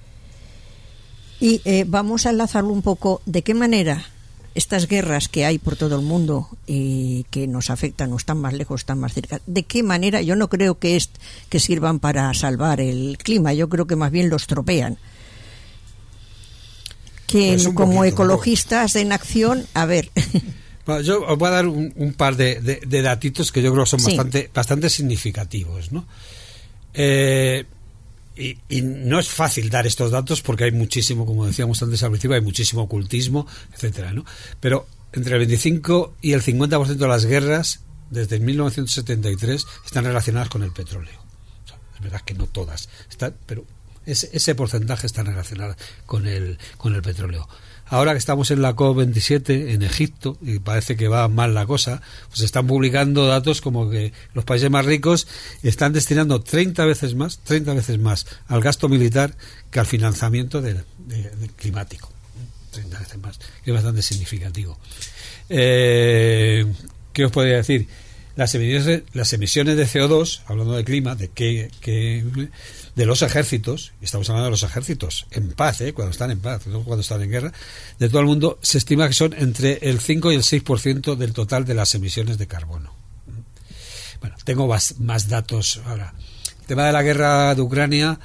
Y eh, vamos a enlazarlo un poco. ¿De qué manera estas guerras que hay por todo el mundo y que nos afectan, o están más lejos, están más cerca, de qué manera? Yo no creo que, es, que sirvan para salvar el clima, yo creo que más bien lo estropean. Que pues como poquito, ecologistas en acción, a ver... Bueno, yo os voy a dar un, un par de, de, de datitos que yo creo que son sí. bastante, bastante significativos, ¿no? Eh... Y, y no es fácil dar estos datos porque hay muchísimo, como decíamos antes al principio, hay muchísimo ocultismo, etcétera, ¿no? Pero entre el veinticinco y el cincuenta por ciento de las guerras desde mil novecientos setenta y tres están relacionadas con el petróleo. O sea, es verdad que no todas están, pero ese, ese porcentaje está relacionado con el con el petróleo. Ahora que estamos en la COP veintisiete en Egipto y parece que va mal la cosa, pues están publicando datos como que los países más ricos están destinando treinta veces más, treinta veces más al gasto militar que al financiamiento de, de, de climático. treinta veces más, que es bastante significativo. Eh, ¿Qué os podría decir? Las emisiones, las emisiones de C O dos, hablando de clima, de que, que de los ejércitos, y estamos hablando de los ejércitos en paz, ¿eh? Cuando están en paz, no cuando están en guerra, de todo el mundo, se estima que son entre el cinco y el seis por ciento del total de las emisiones de carbono. Bueno, tengo más, más datos ahora. El tema de la guerra de Ucrania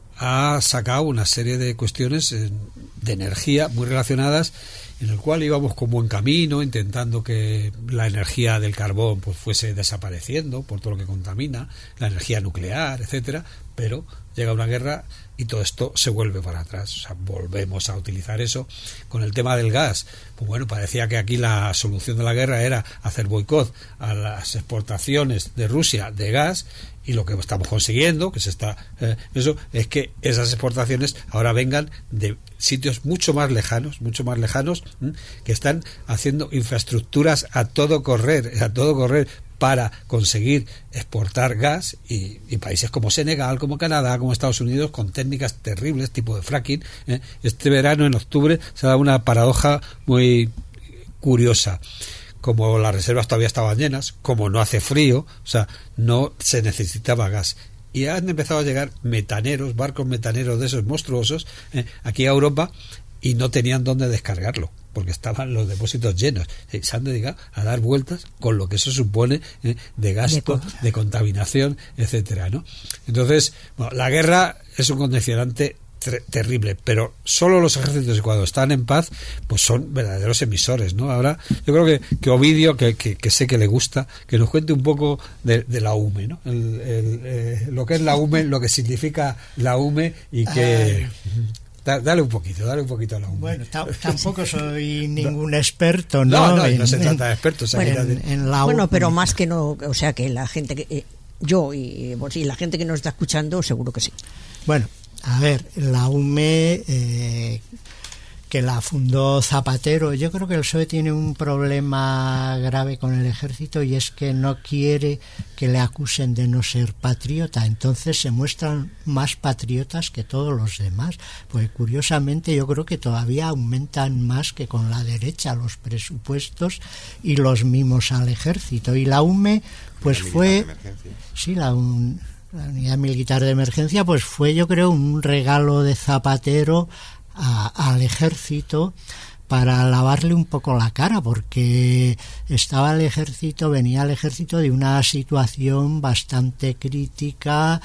ha sacado una serie de cuestiones de energía muy relacionadas, en el cual íbamos con buen camino, intentando que la energía del carbón pues fuese desapareciendo por todo lo que contamina, la energía nuclear, etcétera, pero llega una guerra y todo esto se vuelve para atrás, o sea, volvemos a utilizar eso. Con el tema del gas, pues bueno, parecía que aquí la solución de la guerra era hacer boicot a las exportaciones de Rusia de gas, y lo que estamos consiguiendo, que se está eh, eso, es que esas exportaciones ahora vengan de sitios mucho más lejanos, mucho más lejanos, ¿m? que están haciendo infraestructuras a todo correr, a todo correr para conseguir exportar gas, y, y países como Senegal, como Canadá, como Estados Unidos, con técnicas terribles, tipo de fracking. ¿eh? Este verano, en octubre, se ha dado una paradoja muy curiosa. Como las reservas todavía estaban llenas, como no hace frío, o sea, no se necesitaba gas. Y han empezado a llegar metaneros, barcos metaneros de esos monstruosos, eh, aquí a Europa, y no tenían dónde descargarlo, porque estaban los depósitos llenos. Eh, se han dedicado a dar vueltas con lo que eso supone eh, de gasto, de contaminación, etcétera, ¿no? Entonces, bueno, la guerra es un condicionante terrible, pero solo los ejércitos, cuando están en paz, pues son verdaderos emisores, ¿no? Ahora, yo creo que, que Ovidio, que, que, que sé que le gusta, que nos cuente un poco de, de la U M E, ¿no? El, el, eh, lo que es la U M E, lo que significa la U M E, y que... Da, dale un poquito, dale un poquito a la U M E. Bueno, tampoco soy ningún experto, ¿no? No, no, en, no se trata de expertos. Bueno, en, en la bueno, pero más que no, o sea, que la gente que... Eh, yo y, pues, y la gente que nos está escuchando, seguro que sí. Bueno, a ver, la U M E, eh, que la fundó Zapatero, yo creo que el P S O E tiene un problema grave con el ejército, y es que no quiere que le acusen de no ser patriota. Entonces se muestran más patriotas que todos los demás, porque curiosamente yo creo que todavía aumentan más que con la derecha los presupuestos y los mimos al ejército. Y la U M E pues fue... Sí, la un, La unidad militar de emergencia pues fue, yo creo, un regalo de Zapatero a, al ejército para lavarle un poco la cara, porque estaba el ejército, venía el ejército de una situación bastante crítica,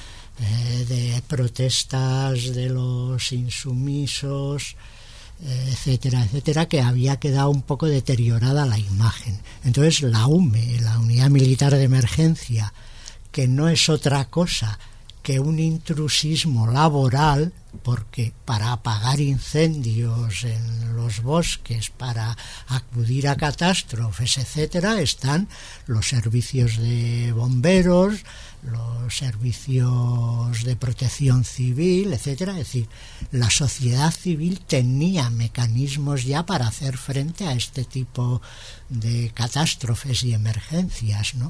eh, de protestas de los insumisos, eh, etcétera, etcétera, que había quedado un poco deteriorada la imagen. Entonces la U M E, la unidad militar de emergencia, que no es otra cosa que un intrusismo laboral, porque para apagar incendios en los bosques, para acudir a catástrofes, etcétera, están los servicios de bomberos, los servicios de protección civil, etcétera. Es decir, la sociedad civil tenía mecanismos ya para hacer frente a este tipo de catástrofes y emergencias, ¿no?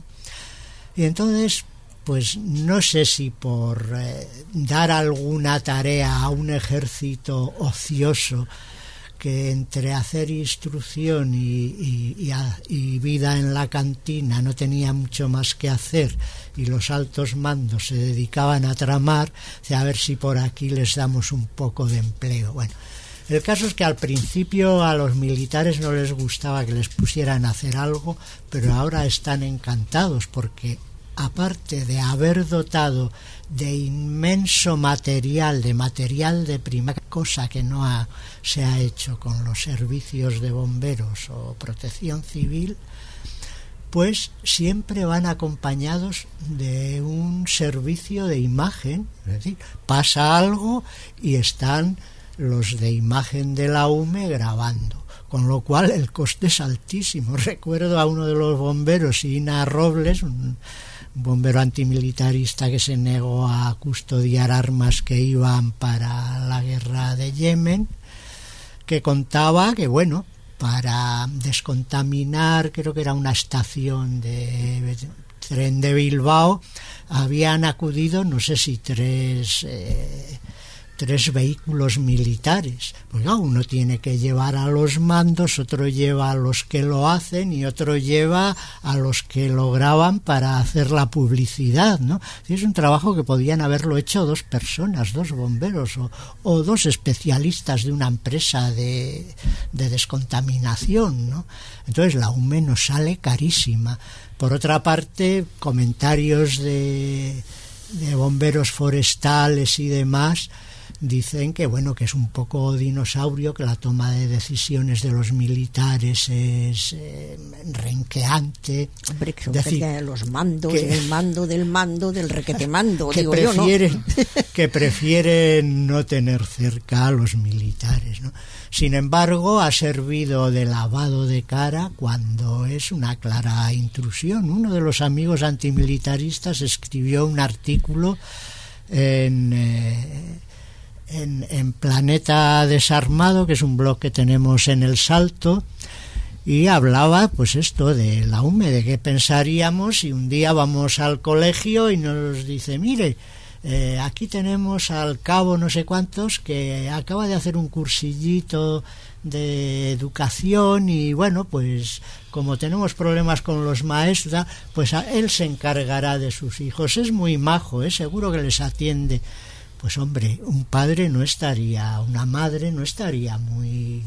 Y entonces, pues no sé si por eh, dar alguna tarea a un ejército ocioso que entre hacer instrucción y, y, y, a, y vida en la cantina no tenía mucho más que hacer y los altos mandos se dedicaban a tramar, a ver si por aquí les damos un poco de empleo. Bueno, el caso es que al principio a los militares no les gustaba que les pusieran a hacer algo, pero ahora están encantados porque aparte de haber dotado de inmenso material, de material de primera, cosa que no ha, se ha hecho con los servicios de bomberos o protección civil, pues siempre van acompañados de un servicio de imagen, es decir, pasa algo y están los de imagen de la U M E grabando, con lo cual el coste es altísimo. Recuerdo a uno de los bomberos, Ina Robles, un bombero antimilitarista que se negó a custodiar armas que iban para la guerra de Yemen, que contaba que, bueno, para descontaminar, creo que era una estación de tren de Bilbao, habían acudido, no sé si tres... Eh, tres vehículos militares, pues no, uno tiene que llevar a los mandos, otro lleva a los que lo hacen y otro lleva a los que lo graban para hacer la publicidad, ¿no? Es un trabajo que podían haberlo hecho dos personas, dos bomberos o, o dos especialistas de una empresa de, de descontaminación, ¿no? Entonces la U M E nos sale carísima. Por otra parte, comentarios de, de bomberos forestales y demás dicen que bueno, que es un poco dinosaurio, que la toma de decisiones de los militares es eh, renqueante. Hombre, que son decir, de los mandos, que, el mando del mando del requete mando, que digo prefieren, yo, ¿no? que prefieren no tener cerca a los militares, ¿no? Sin embargo, ha servido de lavado de cara cuando es una clara intrusión. Uno de los amigos antimilitaristas escribió un artículo en... Eh, En, en Planeta Desarmado, que es un blog que tenemos en El Salto, y hablaba pues esto de la U M E, de qué pensaríamos si un día vamos al colegio y nos dice, mire, eh, aquí tenemos al cabo no sé cuántos que acaba de hacer un cursillito de educación y bueno, pues como tenemos problemas con los maestros, pues a él se encargará de sus hijos, es muy majo, ¿eh? Seguro que les atiende. Pues hombre, un padre no estaría, una madre no estaría muy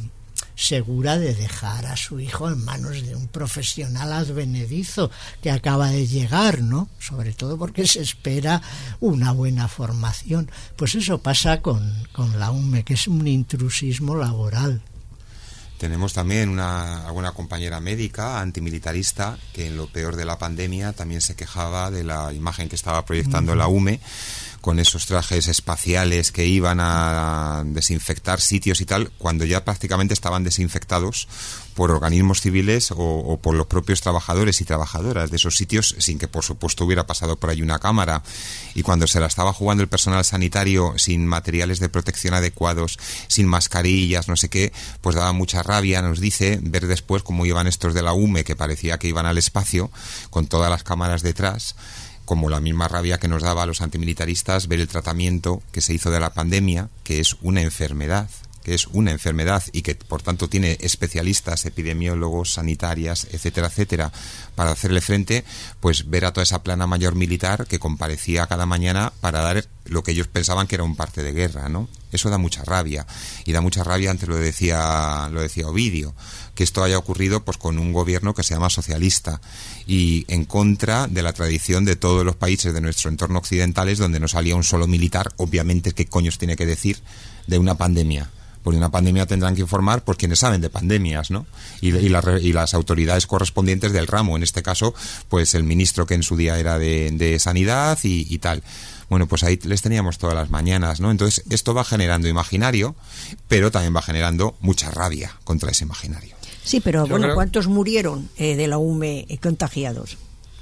segura de dejar a su hijo en manos de un profesional advenedizo que acaba de llegar, ¿no? Sobre todo porque se espera una buena formación. Pues eso pasa con, con la U M E, que es un intrusismo laboral. Tenemos también una, alguna compañera médica antimilitarista que en lo peor de la pandemia también se quejaba de la imagen que estaba proyectando uh-huh. la U M E, con esos trajes espaciales que iban a desinfectar sitios y tal, cuando ya prácticamente estaban desinfectados por organismos civiles o, o por los propios trabajadores y trabajadoras de esos sitios, sin que por supuesto hubiera pasado por ahí una cámara. Y cuando se la estaba jugando el personal sanitario sin materiales de protección adecuados, sin mascarillas, no sé qué, pues daba mucha rabia, nos dice, ver después cómo iban estos de la U M E, que parecía que iban al espacio, con todas las cámaras detrás, como la misma rabia que nos daba a los antimilitaristas ver el tratamiento que se hizo de la pandemia, que es una enfermedad, que es una enfermedad y que por tanto tiene especialistas, epidemiólogos, sanitarias, etcétera, etcétera, para hacerle frente, pues ver a toda esa plana mayor militar que comparecía cada mañana para dar lo que ellos pensaban que era un parte de guerra, ¿no? Eso da mucha rabia, y da mucha rabia, antes lo decía, lo decía Ovidio, que esto haya ocurrido pues con un gobierno que se llama socialista y en contra de la tradición de todos los países de nuestro entorno occidentales, donde no salía un solo militar. Obviamente, ¿qué coños tiene que decir de una pandemia? Porque una pandemia tendrán que informar pues quienes saben de pandemias, ¿no? Y, y, la, y las autoridades correspondientes del ramo, en este caso, pues el ministro que en su día era de, de Sanidad y, y tal. Bueno, pues ahí les teníamos todas las mañanas, ¿no? Entonces, esto va generando imaginario, pero también va generando mucha rabia contra ese imaginario. Sí, pero Yo bueno, creo... ¿cuántos murieron eh, de la U M E contagiados?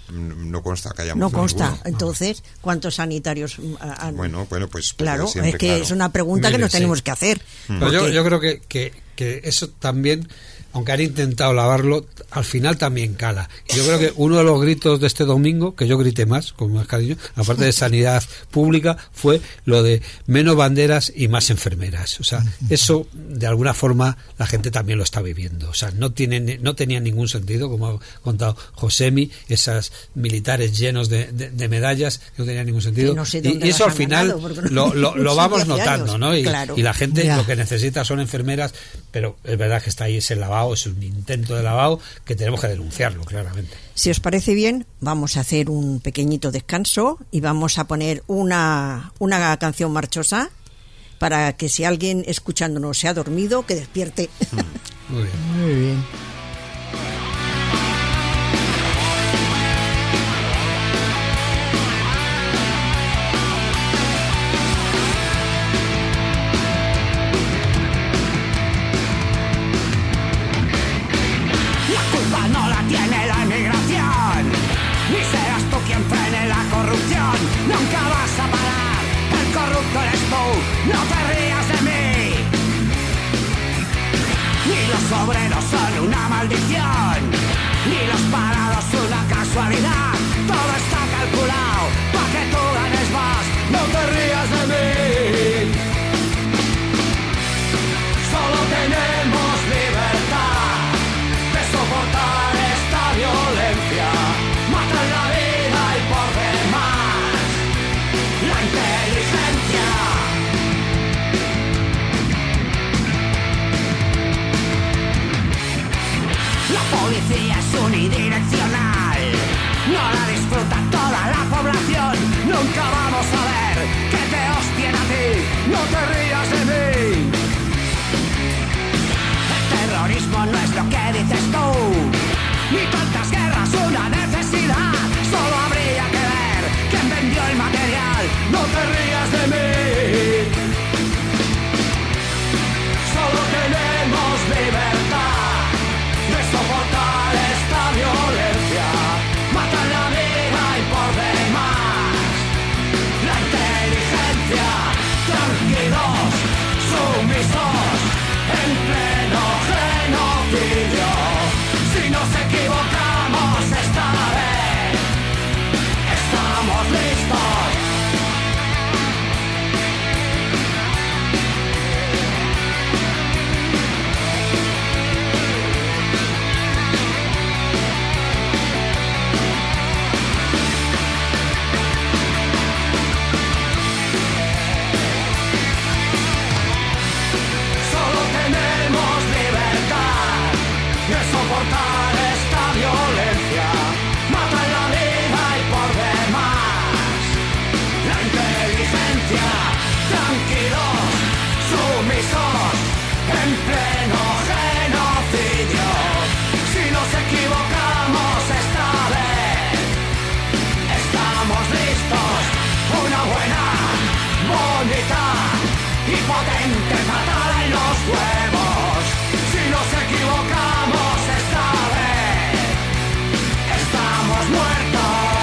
No consta que hayamos No consta. ninguno. Entonces, ¿cuántos sanitarios han...? Bueno, bueno, pues... Claro, siempre, es que claro. es una pregunta Mire, que nos sí. tenemos que hacer. Pero porque... yo, yo creo que, que, que eso también, aunque han intentado lavarlo, al final también cala. Y yo creo que uno de los gritos de este domingo, que yo grité más, con más cariño, aparte de sanidad pública, fue lo de menos banderas y más enfermeras. O sea, eso de alguna forma la gente también lo está viviendo. O sea, no tiene, no tenía ningún sentido, como ha contado Josemi, esas militares llenos de, de, de medallas, que no tenía ningún sentido. No sé y, y eso al final ganado, no, lo, lo, lo vamos notando, años, ¿no? Y, claro. y la gente Ya. lo que necesita son enfermeras, pero es verdad que está ahí ese lavado, es un intento de lavado que tenemos que denunciarlo, claramente. Si os parece bien, vamos a hacer un pequeñito descanso y vamos a poner una, una canción marchosa para que si alguien escuchándonos se ha dormido, que despierte. Muy bien. Muy bien. No la tiene la emigración, ni serás tú quien frene la corrupción. Nunca vas a parar, el corrupto eres tú, no te rías de mí. Ni los obreros son una maldición, ni los parados una casualidad. Todo está calculado para que tú ganes más, no te rías de mí. Solo tenemos libertad de soportar esta violencia, matan la vida y por demás la inteligencia. La policía es unidireccional, no la disfruta toda la población. Nunca vamos a ver que te hostien a ti, no te rías de mí. Terrorismo no es lo que dices tú, ni tantas guerras una necesidad. Solo habría que ver quién vendió el material, no te rías de mí. Solo tenemos libertad de soportar esta violencia, matan la vida y por demás la inteligencia. Tranquilos, sumisos, en pleno genocidio. Si nos equivocamos esta vez, estamos listos. Solo tenemos libertad de soportar esta violencia, matan la vida y por demás la inteligencia. Tranquilos, sumisos, en pleno genocidio. Si nos equivocamos esta vez, estamos listos. Una buena, bonita y potente patada en los huevos. Si nos equivocamos esta vez, estamos muertos.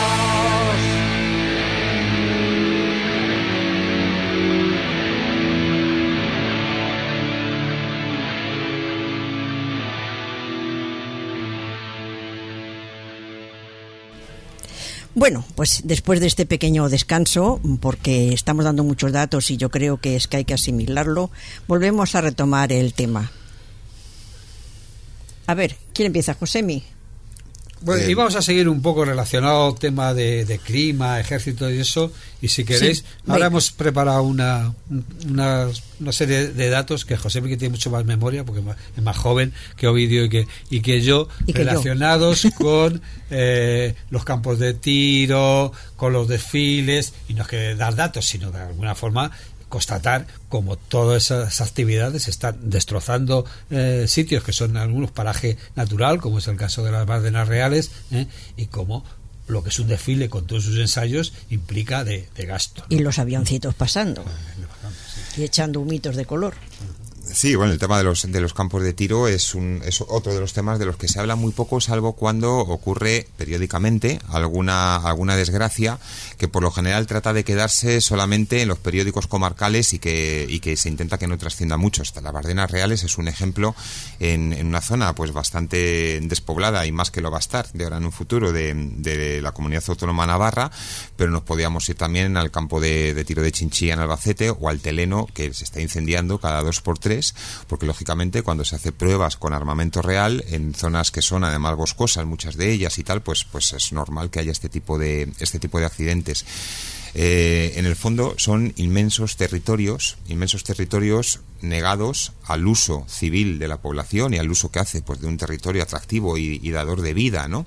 Bueno, pues después de este pequeño descanso, porque estamos dando muchos datos y yo creo que es que hay que asimilarlo, volvemos a retomar el tema. A ver, ¿quién empieza? Josemi. Bueno, Eh, íbamos a seguir un poco relacionado al tema de, de clima, ejército y eso, y si queréis, Sí, ahora venga. hemos preparado una, una, una serie de datos que José que tiene mucho más memoria, porque es más joven que Ovidio y que, y que yo, Y que relacionados con eh, los campos de tiro, con los desfiles, y no es que dar datos, sino de alguna forma constatar como todas esas actividades están destrozando eh, sitios que son algunos paraje natural, como es el caso de las Bardenas Reales, eh, y como lo que es un desfile con todos sus ensayos implica de, de gasto, ¿no? Y los avioncitos pasando y echando humitos de color. Sí, bueno, el tema de los de los campos de tiro es un es otro de los temas de los que se habla muy poco, salvo cuando ocurre periódicamente alguna alguna desgracia que por lo general trata de quedarse solamente en los periódicos comarcales y que y que se intenta que no trascienda mucho. Hasta las Bardenas Reales es un ejemplo en, en una zona pues bastante despoblada y más que lo va a estar de ahora en un futuro de, de la Comunidad Autónoma Navarra, pero nos podíamos ir también al campo de, de tiro de Chinchilla en Albacete o al Teleno, que se está incendiando cada dos por tres, porque lógicamente cuando se hace pruebas con armamento real en zonas que son además boscosas, muchas de ellas y tal, pues pues es normal que haya este tipo de este tipo de accidentes. Eh, en el fondo son inmensos territorios, inmensos territorios negados al uso civil de la población y al uso que hace pues de un territorio atractivo y, y dador de vida, ¿no?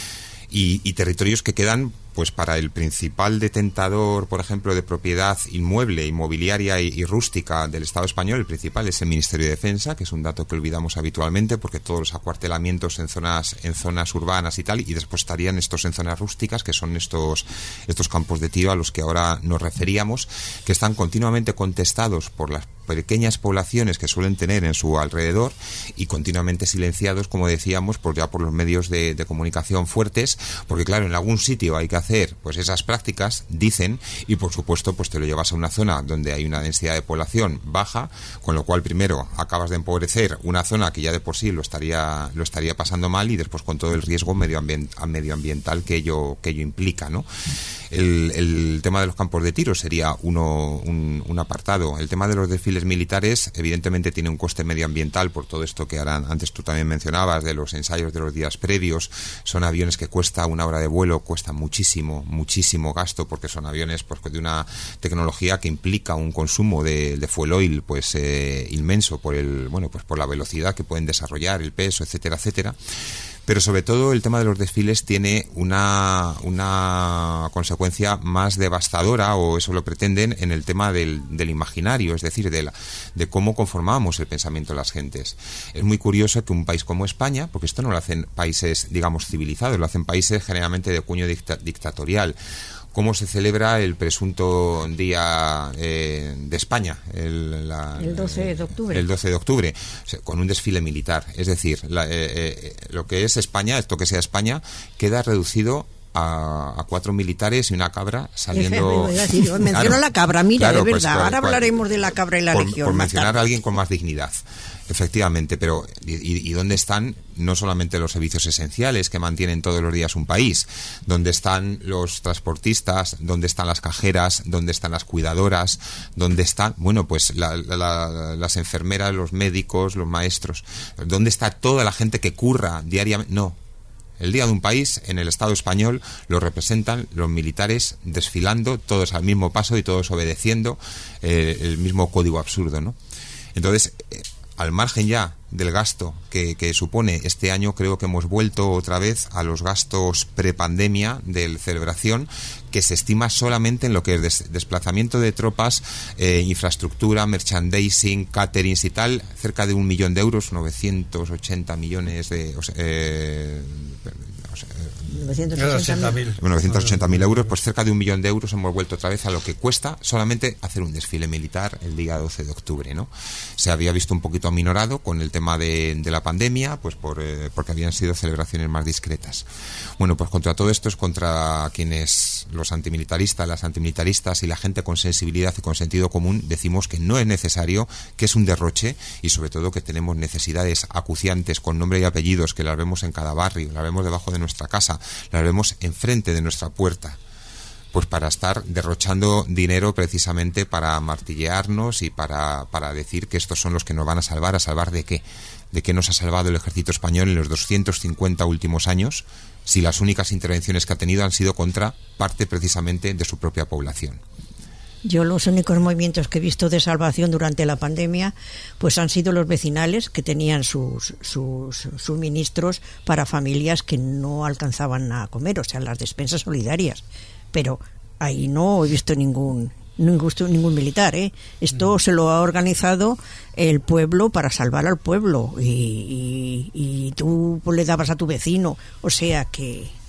Y, y territorios que quedan pues para el principal detentador, por ejemplo, de propiedad inmueble, inmobiliaria y, y rústica del Estado español. El principal es el Ministerio de Defensa, que es un dato que olvidamos habitualmente, porque todos los acuartelamientos en zonas en zonas urbanas y tal, y después estarían estos en zonas rústicas, que son estos estos campos de tiro a los que ahora nos referíamos, que están continuamente contestados por las pequeñas poblaciones que suelen tener en su alrededor y continuamente silenciados, como decíamos, por ya por los medios de, de comunicación fuertes, porque claro, en algún sitio hay que hacer pues esas prácticas, dicen, y por supuesto pues te lo llevas a una zona donde hay una densidad de población baja, con lo cual primero acabas de empobrecer una zona que ya de por sí lo estaría lo estaría pasando mal, y después con todo el riesgo medioambient, medioambiental que ello que ello implica, ¿no? El, el tema de los campos de tiro sería uno un, un apartado. El tema de los desfiles militares evidentemente tiene un coste medioambiental por todo esto que ahora, antes tú también mencionabas de los ensayos de los días previos. Son aviones que cuesta una hora de vuelo, cuesta muchísimo, muchísimo gasto, porque son aviones pues de una tecnología que implica un consumo de, de fuel oil pues eh, inmenso por el bueno pues por la velocidad que pueden desarrollar, el peso, etcétera, etcétera. Pero sobre todo el tema de los desfiles tiene una, una consecuencia más devastadora, o eso lo pretenden, en el tema del, del imaginario, es decir, de, la, de cómo conformamos el pensamiento de las gentes. Es muy curioso que un país como España, porque esto no lo hacen países, digamos, civilizados, lo hacen países generalmente de cuño dicta, dictatorial, cómo se celebra el presunto Día eh, de España, el, la, el doce de octubre. El doce de octubre, o sea, con un desfile militar. Es decir, la, eh, eh, lo que es España, esto que sea España, queda reducido a, a cuatro militares y una cabra saliendo... Menciono claro, la cabra, mira, claro, de verdad. Pues, Ahora cual, hablaremos de la cabra y la por, legión. Por mencionar a alguien con más dignidad. Efectivamente, pero ¿y, y dónde están no solamente los servicios esenciales que mantienen todos los días un país? ¿Dónde están los transportistas? ¿Dónde están las cajeras? ¿Dónde están las cuidadoras? ¿Dónde están, bueno, pues la, la, las enfermeras, los médicos, los maestros? ¿Dónde está toda la gente que curra diariamente? No. El día de un país, en el Estado español, lo representan los militares desfilando, todos al mismo paso y todos obedeciendo eh, el mismo código absurdo, ¿no? Entonces, eh, al margen ya del gasto que, que supone este año, creo que hemos vuelto otra vez a los gastos prepandemia de celebración, que se estima solamente en lo que es des, desplazamiento de tropas, eh, infraestructura, merchandising, caterings y tal, cerca de un millón de euros, novecientos ochenta millones de... O sea, eh, o sea, novecientos ochenta mil euros, pues cerca de un millón de euros hemos vuelto otra vez a lo que cuesta solamente hacer un desfile militar el día doce de octubre, ¿no? Se había visto un poquito aminorado con el tema de, de la pandemia, pues por, eh, porque habían sido celebraciones más discretas. Bueno, pues contra todo esto es contra quienes, los antimilitaristas, las antimilitaristas y la gente con sensibilidad y con sentido común, decimos que no es necesario, que es un derroche, y sobre todo que tenemos necesidades acuciantes con nombre y apellidos, que las vemos en cada barrio, las vemos debajo de nuestra casa, las vemos enfrente de nuestra puerta, pues para estar derrochando dinero precisamente para martillearnos y para, para decir que estos son los que nos van a salvar. ¿A salvar de qué? ¿De qué nos ha salvado el ejército español en los doscientos cincuenta últimos años, si las únicas intervenciones que ha tenido han sido contra parte precisamente de su propia población? Yo los únicos movimientos que he visto de salvación durante la pandemia pues han sido los vecinales, que tenían sus, sus suministros para familias que no alcanzaban a comer, o sea, las despensas solidarias. Pero ahí no he visto ningún ningún, ningún militar, ¿eh? Esto mm. se lo ha organizado el pueblo para salvar al pueblo, y, y, y tú pues, le dabas a tu vecino, o sea que...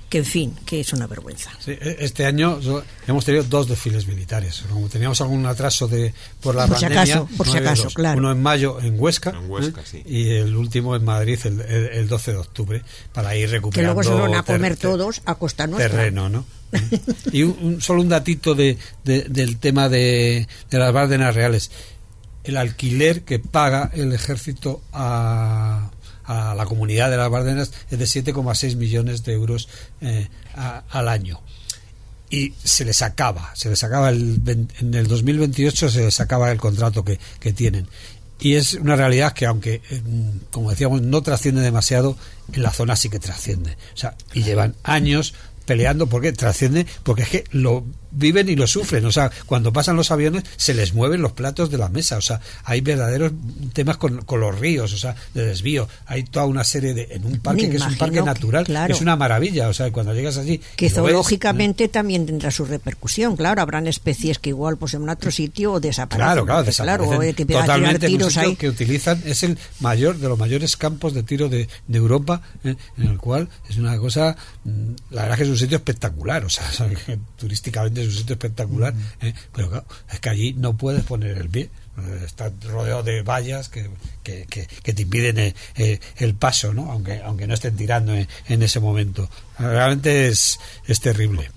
que en fin, que es una vergüenza. Sí, este año hemos tenido dos desfiles militares. Como teníamos algún atraso de por la por pandemia, si acaso, por si acaso, claro. Uno en mayo en Huesca, en Huesca ¿eh? sí. Y el último en Madrid el, el, el doce de octubre, para ir recuperando. Que luego se van a comer ter, todos a costa nuestra. Terreno, ¿no? Y un, un, solo un datito de, de, del tema de, de las Bárdenas Reales. El alquiler que paga el ejército a a la comunidad de las Bardenas es de siete coma seis millones de euros eh, a, al año, y se les acaba se les acaba el, en el dos mil veintiocho se les acaba el contrato que, que tienen, y es una realidad que, aunque eh, como decíamos no trasciende demasiado, en la zona sí que trasciende, o sea, y llevan años peleando porque trasciende, porque es que lo viven y lo sufren, o sea, cuando pasan los aviones se les mueven los platos de la mesa, o sea, hay verdaderos temas con, con los ríos, o sea, de desvío, hay toda una serie de, en un parque Me que imagino, es un parque natural, claro, es una maravilla, o sea, cuando llegas allí que zoológicamente ves, ¿eh? También tendrá su repercusión, claro, habrán especies que igual pues en otro sitio desaparecen, claro, claro, desaparecen claro, que totalmente, en un tiros sitio ahí. que utilizan, es el mayor de los mayores campos de tiro de, de Europa, ¿eh? En el cual es una cosa, la verdad que es un sitio espectacular, o sea, turísticamente es un sitio espectacular, ¿eh? Pero claro, es que allí no puedes poner el pie, está rodeado de vallas que, que, que, que te impiden el, el, el paso, ¿no? Aunque, aunque no estén tirando en, en ese momento. Realmente es, es terrible.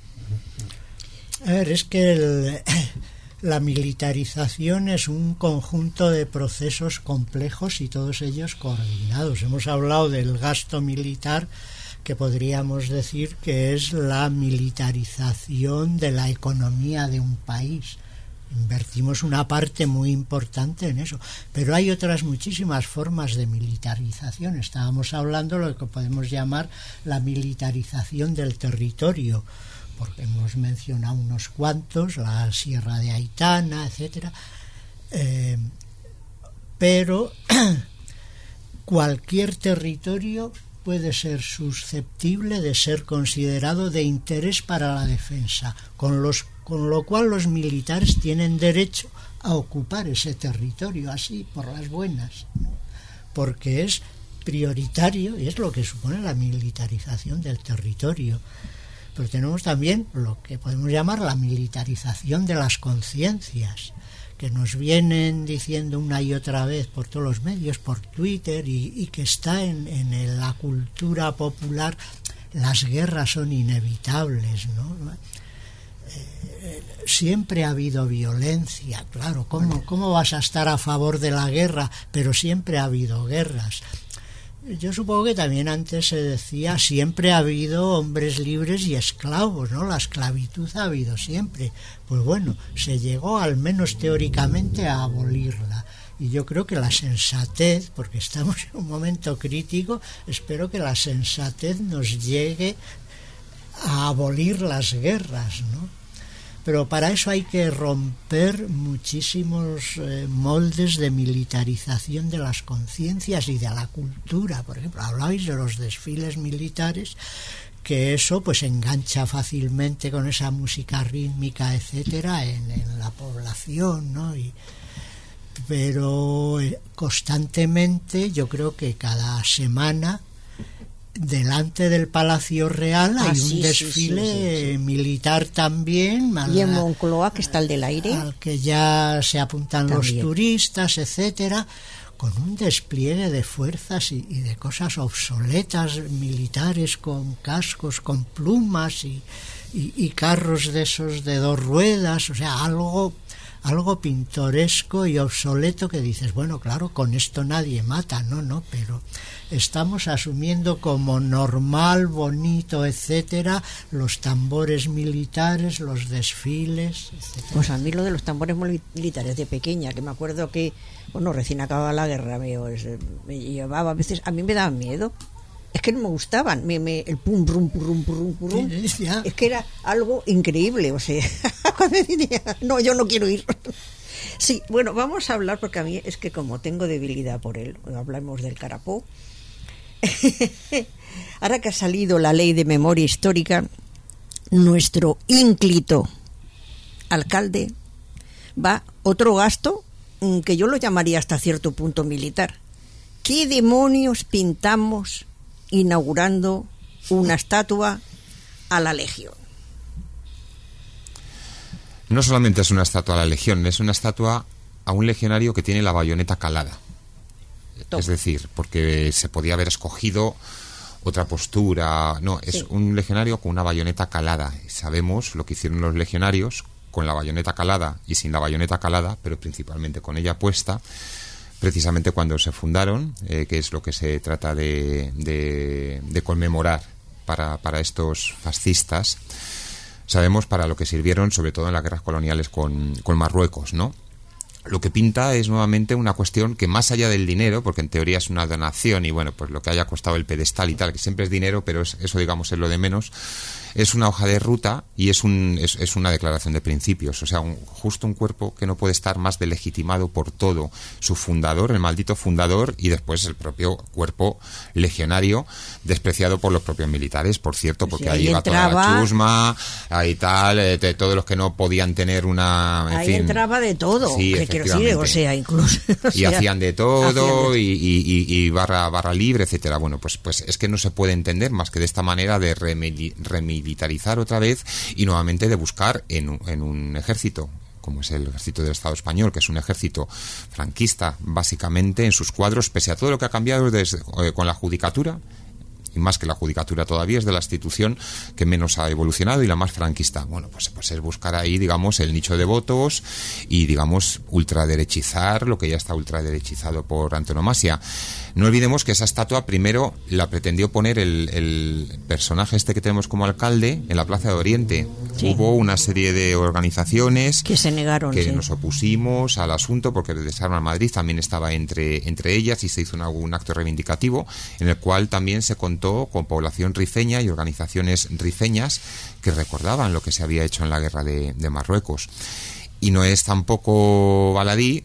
A ver, es que el, la militarización es un conjunto de procesos complejos y todos ellos coordinados. Hemos hablado del gasto militar, que podríamos decir que es la militarización de la economía de un país. Invertimos una parte muy importante en eso, pero hay otras muchísimas formas de militarización. Estábamos hablando de lo que podemos llamar la militarización del territorio, porque hemos mencionado unos cuantos, la Sierra de Aitana, etcétera. Eh, pero cualquier territorio puede ser susceptible de ser considerado de interés para la defensa, con, los, con lo cual los militares tienen derecho a ocupar ese territorio, así, por las buenas, ¿no? Porque es prioritario y es lo que supone la militarización del territorio. Pero tenemos también lo que podemos llamar la militarización de las conciencias, que nos vienen diciendo una y otra vez por todos los medios, por Twitter, y, y que está en, en la cultura popular. Las guerras son inevitables, ¿no? Eh, siempre ha habido violencia, claro, ¿cómo, ¿cómo vas a estar a favor de la guerra? Pero siempre ha habido guerras. Yo supongo que también antes se decía, siempre ha habido hombres libres y esclavos, ¿no? La esclavitud ha habido siempre. Pues bueno, se llegó al menos teóricamente a abolirla. Y yo creo que la sensatez, porque estamos en un momento crítico, espero que la sensatez nos llegue a abolir las guerras, ¿no? Pero para eso hay que romper muchísimos eh, moldes de militarización de las conciencias y de la cultura. Por ejemplo, hablabais de los desfiles militares, que eso pues engancha fácilmente con esa música rítmica, etcétera, en, en la población, ¿no? Y, pero eh, constantemente, yo creo que cada semana, delante del Palacio Real hay ah, sí, un desfile sí, sí, sí, sí. militar también. Y en Moncloa, que está el del aire, al que ya se apuntan también los turistas, etcétera, con un despliegue de fuerzas y, y de cosas obsoletas militares, con cascos, con plumas y, y, y carros de esos de dos ruedas, o sea, algo algo pintoresco y obsoleto que dices, bueno, claro, con esto nadie mata, no, no, pero estamos asumiendo como normal, bonito, etcétera, los tambores militares, los desfiles, etcétera. Pues a mí lo de los tambores militares de pequeña, que me acuerdo que, bueno, recién acababa la guerra, me, me llevaba a veces, a mí me daba miedo. Es que no me gustaban, me, me, el pum, pum, pum, pum, pum, pum. Es que era algo increíble, o sea, cuando decía, no, yo no quiero ir. Sí, bueno, vamos a hablar, porque a mí es que como tengo debilidad por él, hablamos del Carapó. Ahora que ha salido la ley de memoria histórica, nuestro ínclito alcalde va otro gasto que yo lo llamaría hasta cierto punto militar. ¿Qué demonios pintamos inaugurando una estatua a la Legión. No solamente es una estatua a la Legión, es una estatua a un legionario que tiene la bayoneta calada. Toma. Es decir, porque se podía haber escogido otra postura. No, es sí. un legionario con una bayoneta calada. Y sabemos lo que hicieron los legionarios con la bayoneta calada y sin la bayoneta calada, pero principalmente con ella puesta, precisamente cuando se fundaron, eh, que es lo que se trata de, de, de conmemorar para, para estos fascistas. Sabemos para lo que sirvieron, sobre todo en las guerras coloniales con, con Marruecos, ¿no? Lo que pinta es nuevamente una cuestión que, más allá del dinero, porque en teoría es una donación y bueno, pues lo que haya costado el pedestal y tal, que siempre es dinero, pero es, eso digamos es lo de menos, es una hoja de ruta y es, un, es, es una declaración de principios. O sea, un, justo un cuerpo que no puede estar más delegitimado por todo su fundador, el maldito fundador, y después el propio cuerpo legionario, despreciado por los propios militares, por cierto, porque sí, ahí, ahí iba entraba, toda la chusma, ahí tal, eh, de todos los que no podían tener una... En ahí fin, entraba de todo, sí, que quiero decir, o sea, incluso... O y sea, hacían de todo, hacían de... y, y, y barra, barra libre, etcétera. Bueno, pues, pues es que no se puede entender más que de esta manera de remili- remilitarizar otra vez y nuevamente de buscar en un, en un ejército como es el ejército del Estado español, que es un ejército franquista básicamente en sus cuadros, pese a todo lo que ha cambiado desde, eh, con la judicatura, y más que la judicatura todavía, es de la institución que menos ha evolucionado y la más franquista. Bueno, pues, pues es buscar ahí, digamos, el nicho de votos y, digamos, ultraderechizar lo que ya está ultraderechizado por antonomasia. No olvidemos que esa estatua primero la pretendió poner el, el personaje este que tenemos como alcalde en la Plaza de Oriente. Sí. Hubo una serie de organizaciones que se negaron, que sí. nos opusimos al asunto, porque el Desarma Madrid también estaba entre, entre ellas, y se hizo un, un acto reivindicativo en el cual también se contó con población rifeña y organizaciones rifeñas que recordaban lo que se había hecho en la guerra de, de Marruecos. Y no es tampoco baladí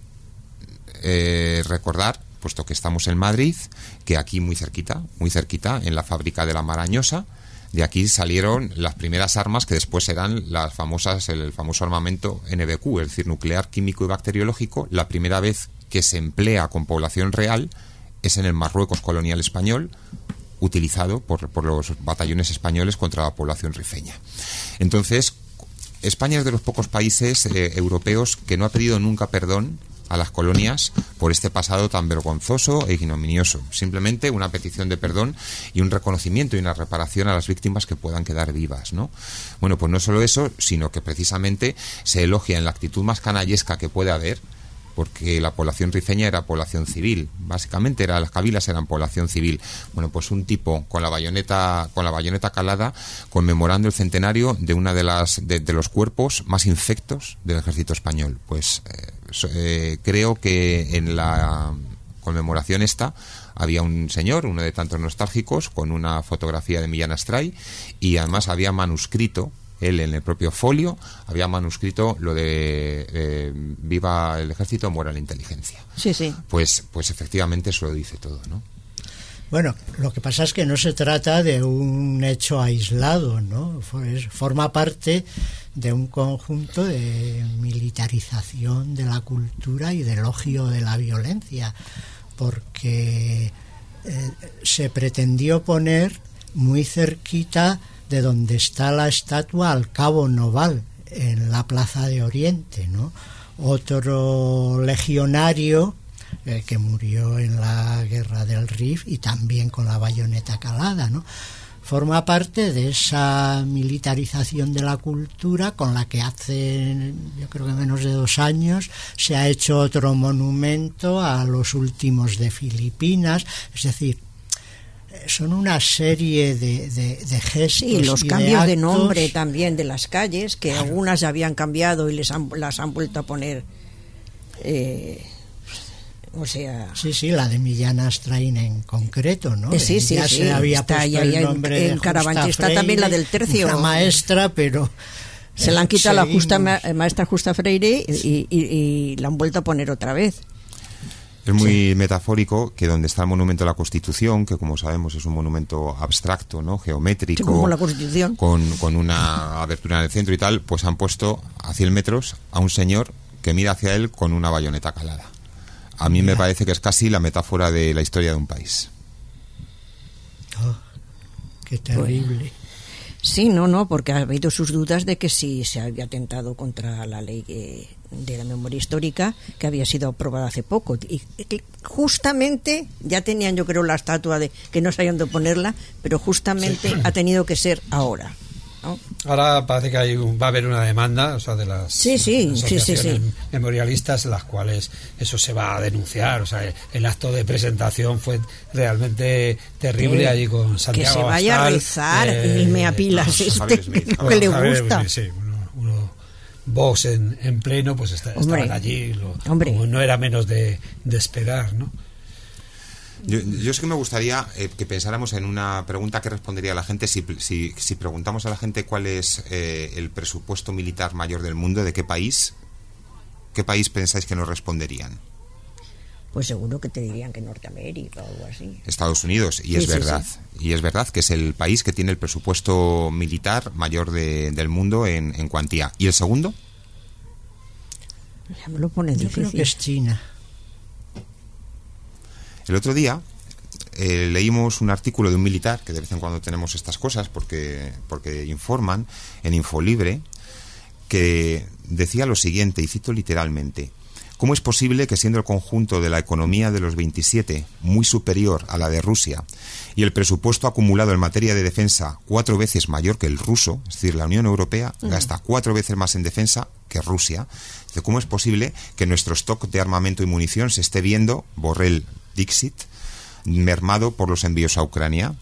eh, recordar, puesto que estamos en Madrid, que aquí muy cerquita, muy cerquita, en la fábrica de la Marañosa, de aquí salieron las primeras armas que después serán las famosas, el, el famoso armamento N B Q, es decir, nuclear, químico y bacteriológico. La primera vez que se emplea con población real es en el Marruecos colonial español, utilizado por, por los batallones españoles contra la población rifeña. Entonces, España es de los pocos países eh, europeos que no ha pedido nunca perdón a las colonias por este pasado tan vergonzoso e ignominioso. Simplemente una petición de perdón y un reconocimiento y una reparación a las víctimas que puedan quedar vivas, ¿no? Bueno, pues no solo eso, sino que precisamente se elogia en la actitud más canallesca que puede haber, porque la población rifeña era población civil, básicamente era, las cabilas eran población civil. Bueno, pues un tipo con la bayoneta, con la bayoneta calada, conmemorando el centenario de una de las de, de los cuerpos más infectos del ejército español. Pues eh, so, eh, creo que en la conmemoración esta había un señor, uno de tantos nostálgicos, con una fotografía de Millán Astray, y además había manuscrito, él en el propio folio había manuscrito lo de eh, viva el ejército, muera la inteligencia. Sí, sí. Pues, pues efectivamente eso lo dice todo, ¿no? Bueno, lo que pasa es que no se trata de un hecho aislado, ¿no? Forma parte de un conjunto de militarización de la cultura y de elogio de la violencia, porque eh, se pretendió poner muy cerquita de donde está la estatua al cabo Noval, en la Plaza de Oriente, ¿no? Otro legionario eh, que murió en la guerra del Rif y también con la bayoneta calada, ¿no? Forma parte de esa militarización de la cultura con la que hace, yo creo que menos de dos años, se ha hecho otro monumento a los últimos de Filipinas, es decir, son una serie de, de, de gestos. Sí, los y cambios de, de actos. nombre también de las calles, que Claro. algunas ya habían cambiado y les han, las han vuelto a poner. Eh, o sea. Sí, sí, la de Millán Astray en concreto, ¿no? Eh, sí, sí, ya sí, se había está, puesto ya, el ya en- nombre en de Justa Carabanchel está Freire, también la del tercio. una maestra, pero Se la han quitado la justa, seguimos. ma- maestra Justa Freire y, y, y la han vuelto a poner otra vez. Es muy sí. metafórico que donde está el monumento a la Constitución, que como sabemos es un monumento abstracto, ¿no? Geométrico, Sí, como la Constitución. con, con una abertura en el centro y tal, pues han puesto a cien metros a un señor que mira hacia él con una bayoneta calada. A mí me parece que es casi la metáfora de la historia de un país. Oh, qué terrible. Sí, no, no, porque ha habido sus dudas de que si se había atentado contra la ley eh, de la memoria histórica, que había sido aprobada hace poco. Y que justamente ya tenían, yo creo, la estatua de que no sabían de ponerla, pero justamente sí. ha tenido que ser ahora, ¿no? Ahora parece que hay un, va a haber una demanda, o sea, de las sí, sí, asociaciones sí, sí, sí. memorialistas, en las cuales eso se va a denunciar. O sea, el, el acto de presentación fue realmente terrible, eh, allí con Santiago que se vaya Abascal, a rezar eh, el meapilas este, lo que le gusta. Sí, uno, uno, Vox en, en pleno, pues está, estaban allí, lo, como no era menos de, de esperar, ¿no? Yo, yo es que me gustaría eh, que pensáramos en una pregunta que respondería a la gente si, si, si preguntamos a la gente cuál es eh, el presupuesto militar mayor del mundo, ¿de qué país? ¿Qué país pensáis que nos responderían? Pues seguro que te dirían que Norteamérica o algo así. Estados Unidos, y sí, es sí, verdad. Sí. Y es verdad que es el país que tiene el presupuesto militar mayor de, del mundo en, en cuantía. ¿Y el segundo? Ya me lo pone Yo difícil. creo que es China. El otro día eh, leímos un artículo de un militar, que de vez en cuando tenemos estas cosas porque, porque informan, en Infolibre, que decía lo siguiente, y cito literalmente: ¿cómo es posible que, siendo el conjunto de la economía de los veintisiete muy superior a la de Rusia y el presupuesto acumulado en materia de defensa cuatro veces mayor que el ruso, es decir, la Unión Europea uh-huh. gasta cuatro veces más en defensa que Rusia, ¿cómo es posible que nuestro stock de armamento y munición se esté viendo, Borrell Dixit, mermado por los envíos a Ucrania?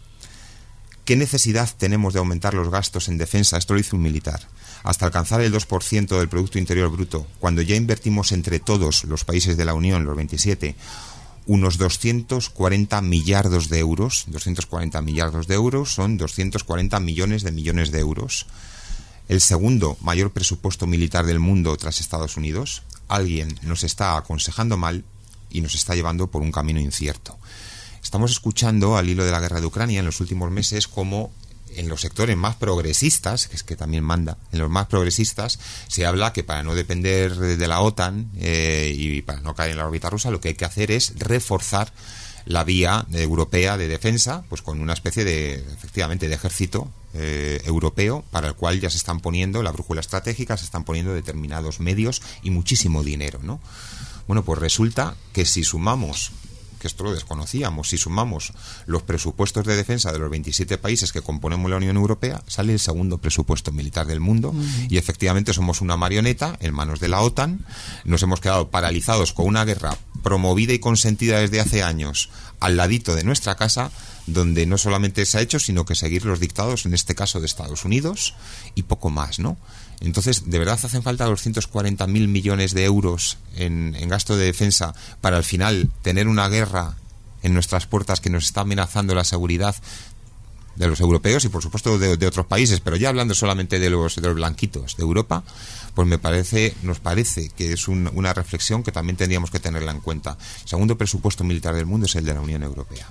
¿Qué necesidad tenemos de aumentar los gastos en defensa? Esto lo hizo un militar. Hasta alcanzar el dos por ciento del Producto Interior Bruto, cuando ya invertimos entre todos los países de la Unión, los veintisiete, unos doscientos cuarenta millardos de euros. doscientos cuarenta millardos de euros son doscientos cuarenta millones de millones de euros. El segundo mayor presupuesto militar del mundo tras Estados Unidos. Alguien nos está aconsejando mal y nos está llevando por un camino incierto. Estamos escuchando, al hilo de la guerra de Ucrania, en los últimos meses, cómo en los sectores más progresistas, que es que también manda, en los más progresistas se habla que para no depender de la OTAN eh, y para no caer en la órbita rusa, lo que hay que hacer es reforzar la vía europea de defensa, pues con una especie de, efectivamente, de ejército eh, europeo, para el cual ya se están poniendo la brújula estratégica, se están poniendo determinados medios y muchísimo dinero, ¿no? Bueno, pues resulta que si sumamos, que esto lo desconocíamos, si sumamos los presupuestos de defensa de los veintisiete países que componemos la Unión Europea, sale el segundo presupuesto militar del mundo. Uh-huh. Y efectivamente somos una marioneta en manos de la OTAN. Nos hemos quedado paralizados con una guerra promovida y consentida desde hace años al ladito de nuestra casa, donde no solamente se ha hecho, sino que seguir los dictados, en este caso de Estados Unidos, y poco más, ¿no? Entonces, ¿de verdad hacen falta doscientos cuarenta mil millones de euros en, en gasto de defensa para al final tener una guerra en nuestras puertas que nos está amenazando la seguridad de los europeos y por supuesto de, de otros países? Pero ya hablando solamente de los, de los blanquitos de Europa, pues me parece, nos parece que es un, una reflexión que también tendríamos que tenerla en cuenta. El segundo presupuesto militar del mundo es el de la Unión Europea.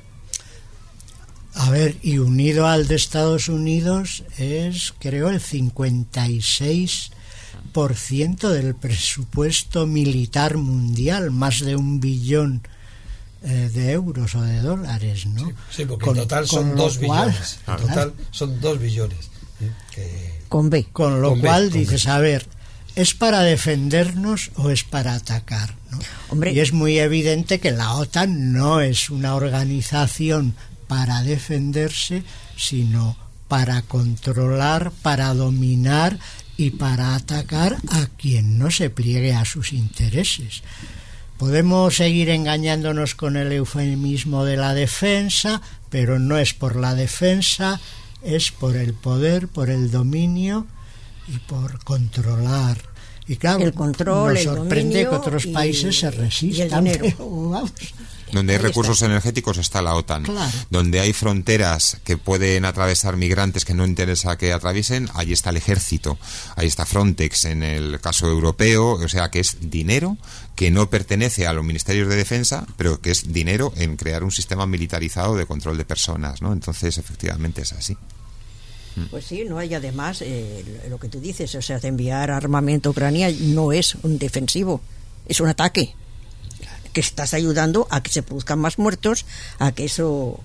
A ver, y unido al de Estados Unidos es, creo, el cincuenta y seis por ciento del presupuesto militar mundial, más de un billón eh, de euros o de dólares, ¿no? Sí, sí, porque con, en total son dos cual, billones. En total claro. son dos billones. ¿eh? Que... Con B. Con lo con cual B, dices, B. a ver, ¿es para defendernos o es para atacar, ¿no? Hombre. Y es muy evidente que la OTAN no es una organización para defenderse, sino para controlar, para dominar y para atacar a quien no se pliegue a sus intereses. Podemos seguir engañándonos con el eufemismo de la defensa, pero no es por la defensa, es por el poder, por el dominio y por controlar. Y claro, el control, nos sorprende que otros países y, se resistan. Y el dinero. Pero, vamos, donde hay ahí recursos está. energéticos está la OTAN. Claro. Donde hay fronteras que pueden atravesar migrantes que no interesa que atraviesen, allí está el ejército. Ahí está Frontex en el caso europeo. O sea que es dinero que no pertenece a los ministerios de defensa, pero que es dinero en crear un sistema militarizado de control de personas, ¿no? Entonces, efectivamente es así. Pues sí, no hay además eh, lo que tú dices, o sea, de enviar armamento a Ucrania no es un defensivo, es un ataque, que estás ayudando a que se produzcan más muertos, a que eso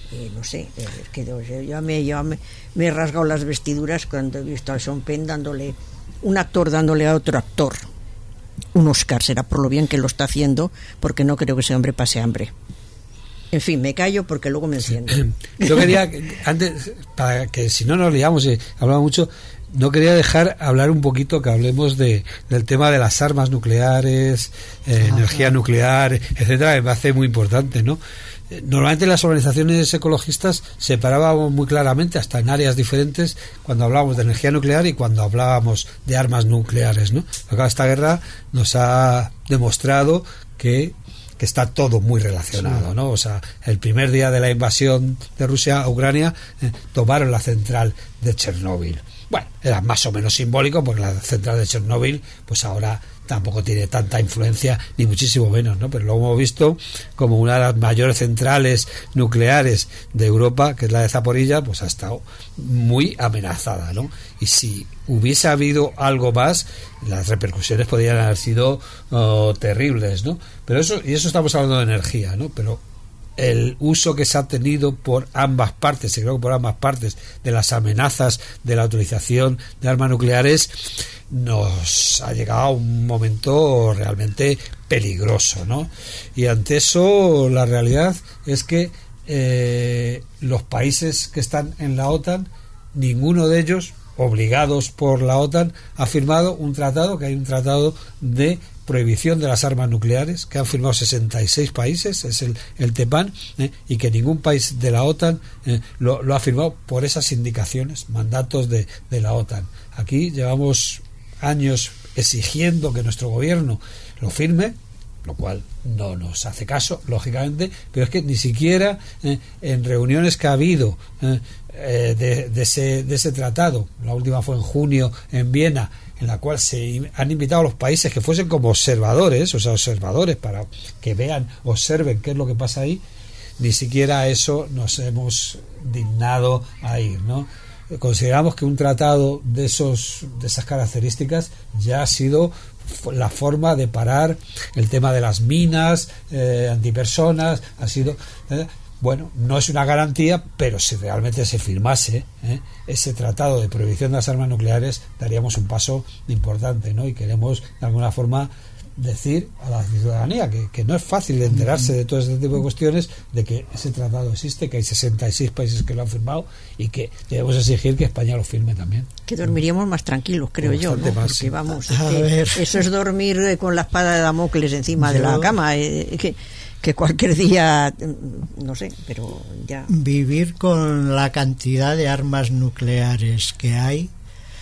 eh, no sé, eh, es que yo, yo, me, yo me, me he rasgado las vestiduras cuando he visto a Sean Penn dándole, un actor dándole a otro actor un Oscar. Será por lo bien que lo está haciendo, porque no creo que ese hombre pase hambre. En fin, me callo porque luego me enciendo. Yo quería, antes, para que si no nos liamos y hablamos mucho, no quería dejar hablar un poquito, que hablemos de del tema de las armas nucleares, eh, ah, energía claro. nuclear, etcétera, que me hace muy importante, ¿no? Normalmente las organizaciones ecologistas separábamos muy claramente, hasta en áreas diferentes, cuando hablábamos de energía nuclear y cuando hablábamos de armas nucleares, ¿no? Acá esta guerra nos ha demostrado que que está todo muy relacionado, sí. ¿no? O sea, el primer día de la invasión de Rusia a Ucrania, eh, tomaron la central de Chernóbil. Bueno, era más o menos simbólico, porque la central de Chernóbil, pues ahora tampoco tiene tanta influencia, ni muchísimo menos, ¿no? Pero lo hemos visto como una de las mayores centrales nucleares de Europa, que es la de Zaporilla, pues ha estado muy amenazada, ¿no? Y si hubiese habido algo más, las repercusiones podrían haber sido oh, terribles, ¿no? Pero eso, y eso estamos hablando de energía, ¿no? Pero el uso que se ha tenido por ambas partes, y creo que por ambas partes, de las amenazas de la utilización de armas nucleares, nos ha llegado a un momento realmente peligroso, ¿no? Y ante eso la realidad es que eh, los países que están en la OTAN, ninguno de ellos, obligados por la OTAN, ha firmado un tratado, que hay un tratado de prohibición de las armas nucleares, que han firmado sesenta y seis países, es el, el TEPAN, eh, y que ningún país de la OTAN eh, lo, lo ha firmado por esas indicaciones, mandatos de, de la OTAN. Aquí llevamos años exigiendo que nuestro gobierno lo firme, lo cual no nos hace caso, lógicamente, pero es que ni siquiera eh, en reuniones que ha habido eh, eh, de, de, ese, de ese tratado, la última fue en junio en Viena, en la cual se han invitado a los países que fuesen como observadores, o sea, observadores para que vean, observen qué es lo que pasa ahí, ni siquiera a eso nos hemos dignado a ir, ¿no? Consideramos que un tratado de esos de esas características ya ha sido la forma de parar el tema de las minas eh, antipersonas, ha sido eh, bueno, no es una garantía, pero si realmente se firmase ¿eh? ese tratado de prohibición de las armas nucleares, daríamos un paso importante, ¿no? Y queremos de alguna forma decir a la ciudadanía que, que no es fácil de enterarse de todo este tipo de cuestiones, de que ese tratado existe, que hay sesenta y seis países que lo han firmado y que debemos exigir que España lo firme también. Que dormiríamos más tranquilos, creo yo, ¿no? Más, porque sí. vamos, eh, eso es dormir con la espada de Damocles encima yo... de la cama, eh, que que cualquier día, no sé, pero ya... Vivir con la cantidad de armas nucleares que hay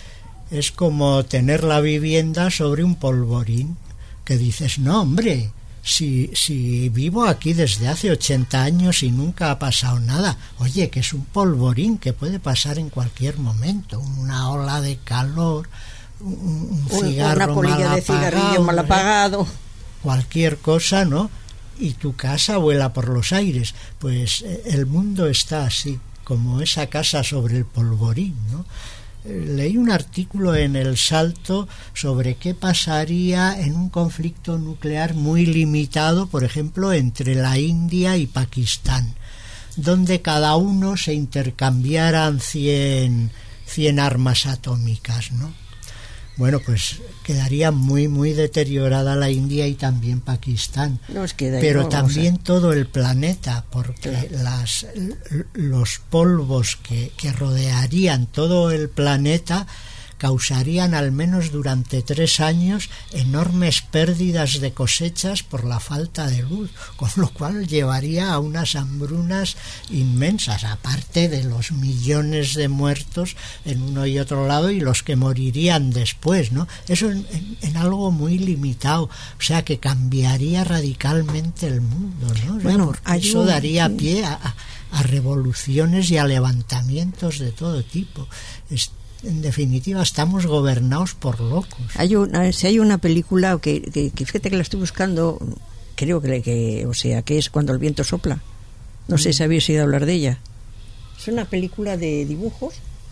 es como tener la vivienda sobre un polvorín, que dices, no, hombre, si, si vivo aquí desde hace ochenta años y nunca ha pasado nada, oye, que es un polvorín que puede pasar en cualquier momento, una ola de calor, un, un cigarro una polilla mal de cigarrillo mal apagado, cualquier cosa, ¿no? Y tu casa vuela por los aires. Pues el mundo está así, como esa casa sobre el polvorín, ¿no? Leí un artículo en El Salto sobre qué pasaría en un conflicto nuclear muy limitado, por ejemplo, entre la India y Pakistán, donde cada uno se intercambiaran cien, cien armas atómicas, ¿no? Bueno, pues quedaría muy, muy deteriorada la India y también Pakistán. Nos queda pero igual, también o sea. todo el planeta, porque claro. las, los polvos que, que rodearían todo el planeta causarían al menos durante tres años enormes pérdidas de cosechas por la falta de luz, con lo cual llevaría a unas hambrunas inmensas, aparte de los millones de muertos en uno y otro lado y los que morirían después, ¿no? Eso en, en, en algo muy limitado, o sea que cambiaría radicalmente el mundo, ¿no? O sea, bueno, eso un... daría pie a, a, a revoluciones y a levantamientos de todo tipo. Es, En definitiva, estamos gobernados por locos. Hay una, si hay una película que, que, que fíjate que la estoy buscando, creo que, que, o sea, que es Cuando el viento sopla. No mm. sé si habéis oído hablar de ella. Es una película de dibujos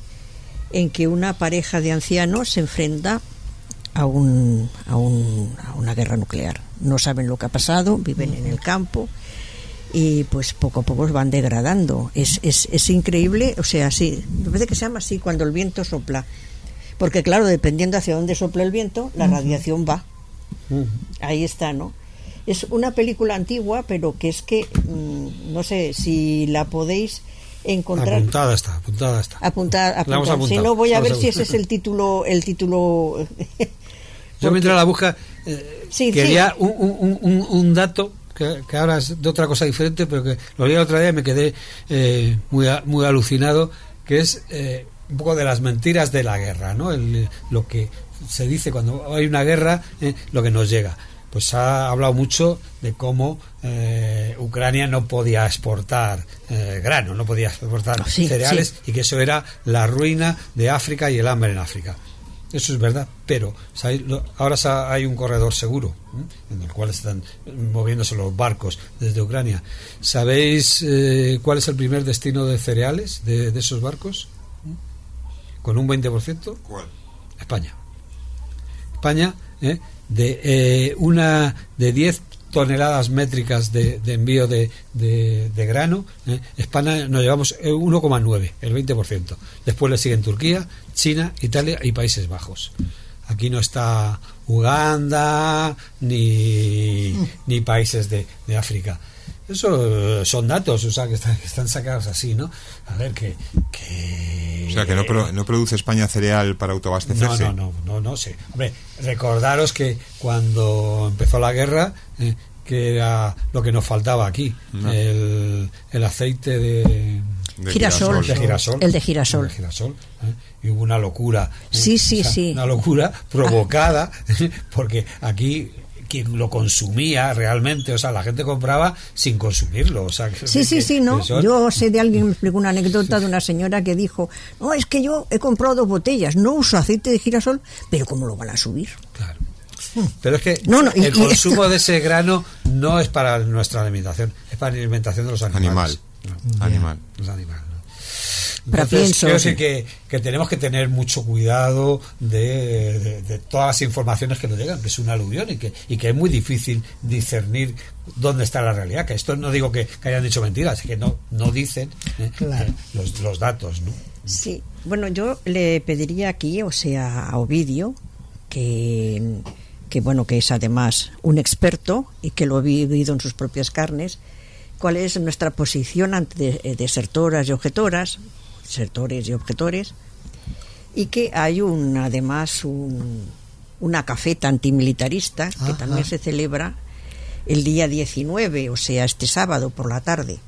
en que una pareja de ancianos se enfrenta a un, a un, a una guerra nuclear. No saben lo que ha pasado, viven mm. en el campo y pues poco a poco van degradando. Es, es, es increíble, o sea, sí, me parece que se llama así cuando el viento sopla, porque claro, dependiendo hacia dónde sopla el viento, la radiación va. Uh-huh. Ahí está, ¿no? Es una película antigua, pero que es que mmm, no sé si la podéis encontrar. Apuntada está, apuntada está. Apuntada, apuntada. Si no, voy a ver si ese es el título, el título. Yo mientras la busca eh, sí, quería sí. Un, un, un, un dato que, que ahora es de otra cosa diferente, pero que lo vi el otro día y me quedé eh, muy muy alucinado, que es eh, un poco de las mentiras de la guerra, ¿no? El, lo que se dice cuando hay una guerra, eh, lo que nos llega. Pues ha hablado mucho de cómo eh, Ucrania no podía exportar eh, grano, no podía exportar sí, cereales sí. y que eso era la ruina de África y el hambre en África. Eso es verdad, pero ¿sabéis? Ahora hay un corredor seguro, ¿eh? en el cual están moviéndose los barcos desde Ucrania. ¿Sabéis eh, cuál es el primer destino de cereales de, de esos barcos? ¿Eh? Con un veinte por ciento. ¿Cuál? España. España, ¿eh? de eh, una de diez toneladas métricas de, de envío de, de, de grano, ¿eh? España nos llevamos uno coma nueve, el veinte por ciento. Después le siguen Turquía, China, Italia y Países Bajos. Aquí no está Uganda ni, ni países de, de África. Eso son datos, o sea, que están, que están sacados así, ¿no? A ver, que... que... O sea, que no, pro, no produce España cereal para autoabastecerse. No, no, no, no, no sé. Hombre, recordaros que cuando empezó la guerra, eh, que era lo que nos faltaba aquí, no. el, el aceite de... De girasol. De girasol. El de girasol. El de girasol ¿eh? Y hubo una locura. Sí, ¿eh? sí, o sea, sí. Una locura provocada, ¿eh? porque aquí... quien lo consumía realmente, o sea, la gente compraba sin consumirlo, o sea, que, sí, sí, que, sí, no, son... yo sé de alguien, me explicó una anécdota de una señora que dijo, no, es que yo he comprado dos botellas, no uso aceite de girasol, pero ¿cómo lo van a subir? Claro, pero es que no, no, el y, consumo y... de ese grano no es para nuestra alimentación, es para la alimentación de los animales. Animal, no, animal. Los animales. Entonces, pienso, creo sí. que, que tenemos que tener mucho cuidado de, de, de todas las informaciones que nos llegan, que es un aluvión y que, y que es muy difícil discernir dónde está la realidad. Que esto no digo que, que hayan dicho mentiras, es que no, no dicen eh, claro. los, los datos, ¿no? Sí, bueno, yo le pediría aquí, o sea, a Ovidio, que, que bueno, que es además un experto y que lo ha vivido en sus propias carnes, cuál es nuestra posición ante desertoras y objetoras, desertores y objetores, y que hay un además un, una cafeta antimilitarista que Ajá. también se celebra el día diecinueve, o sea, este sábado por la tarde.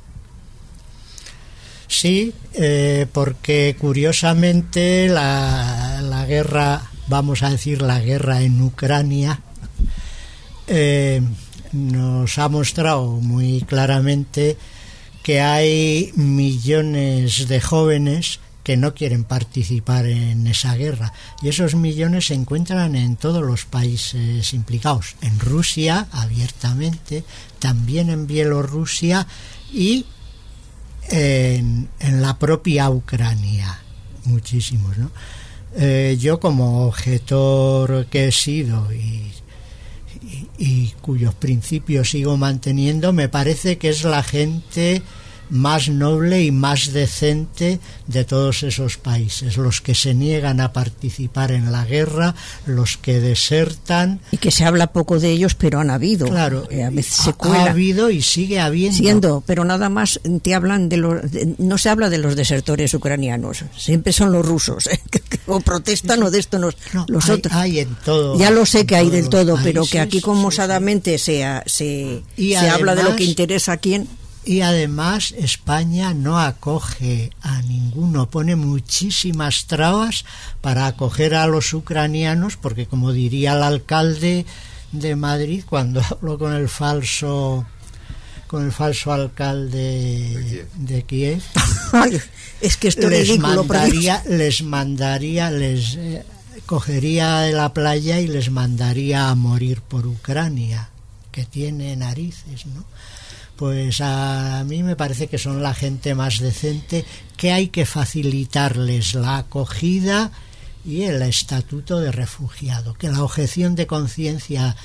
Sí, eh, porque curiosamente la, la guerra, vamos a decir la guerra en Ucrania, eh, nos ha mostrado muy claramente que hay millones de jóvenes que no quieren participar en esa guerra, y esos millones se encuentran en todos los países implicados, en Rusia abiertamente, también en Bielorrusia y en, en la propia Ucrania, muchísimos, ¿no? Eh, yo como objetor que he sido y Y, y cuyos principios sigo manteniendo, me parece que es la gente más noble y más decente de todos esos países, los que se niegan a participar en la guerra, los que desertan, y que se habla poco de ellos, pero han habido, claro, eh, a veces se ha, cuela. ha habido y sigue habiendo, siendo, pero nada más te hablan de los, de, no se habla de los desertores ucranianos, siempre son los rusos, ¿eh? que, que o protestan o de esto nos, no, los hay, otros hay en todo, ya lo sé que hay del todo, países, pero que aquí como sí, osadamente sí. se, se, y se además, habla de lo que interesa a quién. Y además España no acoge a ninguno, pone muchísimas trabas para acoger a los ucranianos, porque como diría el alcalde de Madrid cuando habló con el falso con el falso alcalde de Kiev, Ay, es que esto les ridículo, mandaría, les mandaría, les eh, cogería de la playa y les mandaría a morir por Ucrania, que tiene narices, ¿no? Pues a mí me parece que son la gente más decente, que hay que facilitarles la acogida y el estatuto de refugiado, que la objeción de conciencia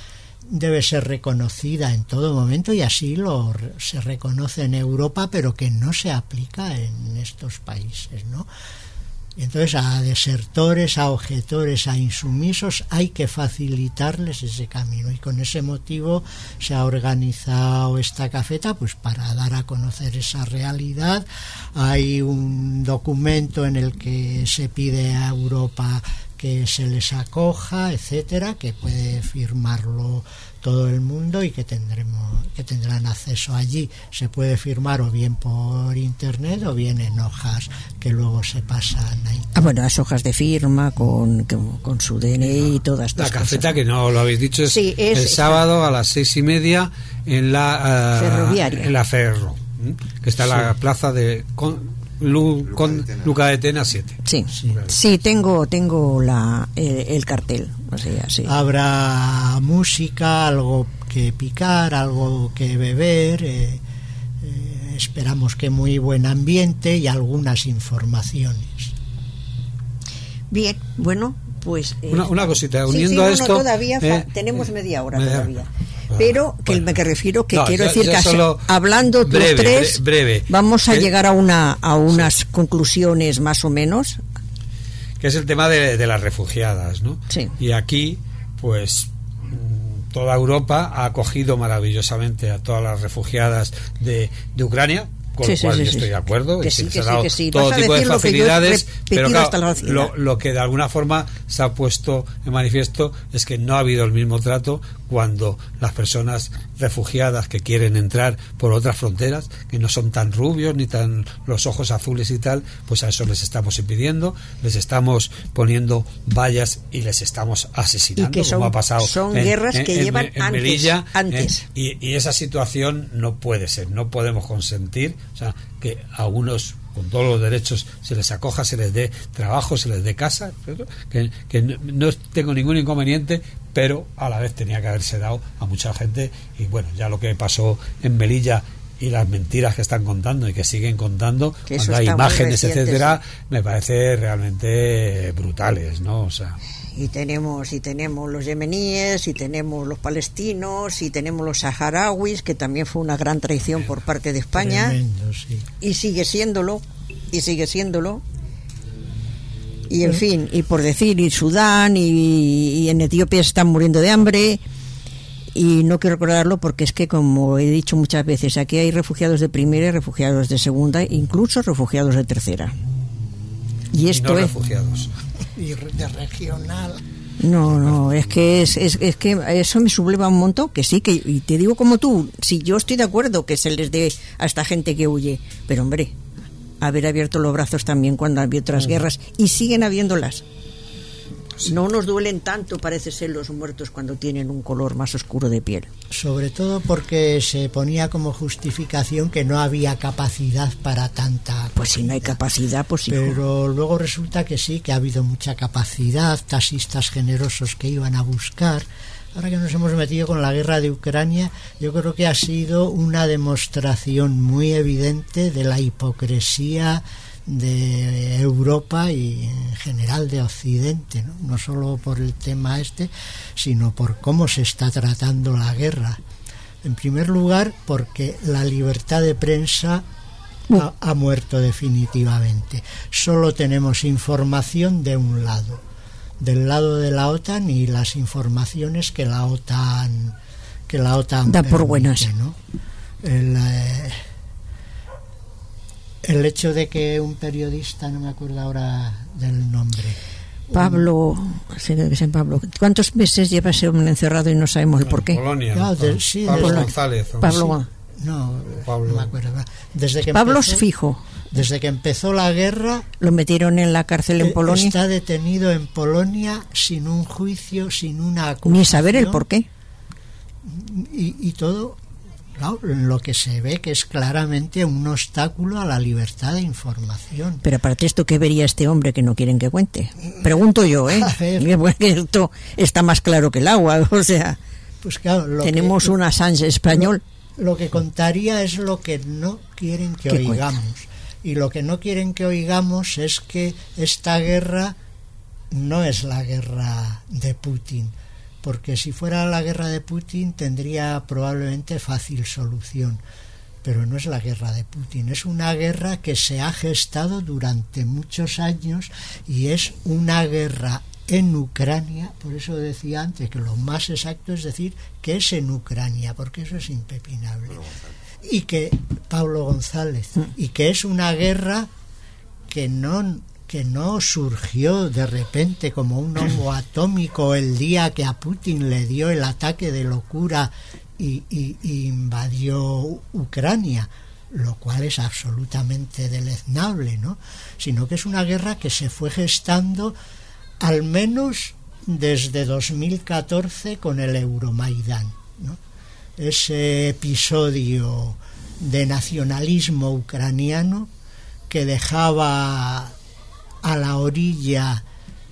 debe ser reconocida en todo momento, y así lo se reconoce en Europa, pero que no se aplica en estos países, ¿no? Entonces, a desertores, a objetores, a insumisos hay que facilitarles ese camino, y con ese motivo se ha organizado esta cafeta, pues para dar a conocer esa realidad. Hay un documento en el que se pide a Europa que se les acoja, etcétera, que puede firmarlo todo el mundo y que tendremos que tendrán acceso allí. Se puede firmar o bien por internet o bien en hojas que luego se pasan ahí. Ah, bueno, las hojas de firma con, con, con su D N I y todas estas la cafeta cosas. Que no lo habéis dicho es, sí, es el sábado a las seis y media en la uh, ferroviaria, en la Ferro, ¿eh? Que está en sí. la plaza de con, Lu, con Luca de Tena siete. Sí, sí, sí, tengo tengo la el, el cartel, o sea, sí. Habrá música, algo que picar, algo que beber, eh, eh, esperamos que muy buen ambiente y algunas informaciones. Bien, bueno, pues eh, una, una cosita, uniendo sí, sí, no, a esto no, todavía eh, tenemos media hora media, todavía. Pero que bueno, me refiero que no, quiero ya, decir ya que hablando breve, los tres breve, vamos a ¿Eh? llegar a una a unas sí. conclusiones más o menos, que es el tema de, de las refugiadas, ¿no? Sí. Y aquí pues toda Europa ha acogido maravillosamente a todas las refugiadas de, de Ucrania, con sí, lo cual sí, yo sí, estoy sí. de acuerdo, que y sí, se que ha sí, dado que sí. todo tipo de facilidades, pero claro, lo, lo que de alguna forma se ha puesto en manifiesto es que no ha habido el mismo trato cuando las personas refugiadas que quieren entrar por otras fronteras, que no son tan rubios ni tan los ojos azules y tal, pues a eso les estamos impidiendo, les estamos poniendo vallas y les estamos asesinando, y que son, como ha pasado son en, guerras en, que en, llevan en antes, Melilla, antes. ¿eh? Y, y esa situación no puede ser, no podemos consentir, o sea, que a unos con todos los derechos se les acoja, se les dé trabajo, se les dé casa, que, que no, no tengo ningún inconveniente, pero a la vez tenía que haberse dado a mucha gente. Y bueno, ya lo que pasó en Melilla y las mentiras que están contando y que siguen contando, que cuando hay imágenes, reciente, etcétera, sí. me parece realmente brutales, ¿no? O sea, y tenemos y tenemos los yemeníes y tenemos los palestinos y tenemos los saharauis, que también fue una gran traición por parte de España. Tremendo, sí. Y sigue siéndolo y sigue siéndolo y en fin, y por decir, y Sudán y, y en Etiopía se están muriendo de hambre. Y no quiero recordarlo porque es que, como he dicho muchas veces, aquí hay refugiados de primera y refugiados de segunda, incluso refugiados de tercera. Y esto y no es refugiados. Y de regional. No, no, es que es, es, es que eso me subleva un montón, que sí, que y te digo como tú, si yo estoy de acuerdo que se les dé a esta gente que huye, pero hombre, haber abierto los brazos también cuando había otras uh-huh. guerras, y siguen habiéndolas. Sí. No nos duelen tanto, parece ser, los muertos cuando tienen un color más oscuro de piel. Sobre todo porque se ponía como justificación que no había capacidad para tanta... Pues si no hay capacidad, pues sí. Pero luego resulta que sí, que ha habido mucha capacidad, taxistas generosos que iban a buscar. Ahora que nos hemos metido con la guerra de Ucrania, yo creo que ha sido una demostración muy evidente de la hipocresía de Europa y en general de Occidente, ¿no? No solo por el tema este, sino por cómo se está tratando la guerra. En primer lugar, porque la libertad de prensa ha, ha muerto definitivamente. Solo tenemos información de un lado, del lado de la OTAN, y las informaciones que la OTAN que la OTAN da permite, por buenas, ¿no? El, eh, el hecho de que un periodista, no me acuerdo ahora del nombre, Pablo, sí, que es Pablo. ¿Cuántos meses lleva ese hombre encerrado y no sabemos el por qué? Polonia. No, de, sí, Pablo desde, González. Pablo. Sí, no, Pablo. no me acuerdo. Desde que Pablo empezó, es fijo. Desde que empezó la guerra, lo metieron en la cárcel en Polonia. Está detenido en Polonia sin un juicio, sin una acusación. Ni saber el por qué. Y, y todo, claro, lo que se ve que es claramente un obstáculo a la libertad de información. Pero aparte, ¿esto qué vería este hombre que no quieren que cuente? Pregunto yo, ¿eh? Que esto está más claro que el agua, o sea, pues claro, lo tenemos que, un Assange español. Lo, lo que contaría es lo que no quieren que oigamos. Cuenta? Y lo que no quieren que oigamos es que esta guerra no es la guerra de Putin, porque si fuera la guerra de Putin tendría probablemente fácil solución. Pero no es la guerra de Putin, es una guerra que se ha gestado durante muchos años y es una guerra en Ucrania. Por eso decía antes que lo más exacto es decir que es en Ucrania, porque eso es impepinable. Y que Pablo González, y que es una guerra que no que no surgió de repente como un hongo atómico el día que a Putin le dio el ataque de locura y, y, y invadió Ucrania, lo cual es absolutamente deleznable, ¿no? Sino que es una guerra que se fue gestando al menos desde dos mil catorce con el Euromaidán, ¿no? Ese episodio de nacionalismo ucraniano que dejaba a la orilla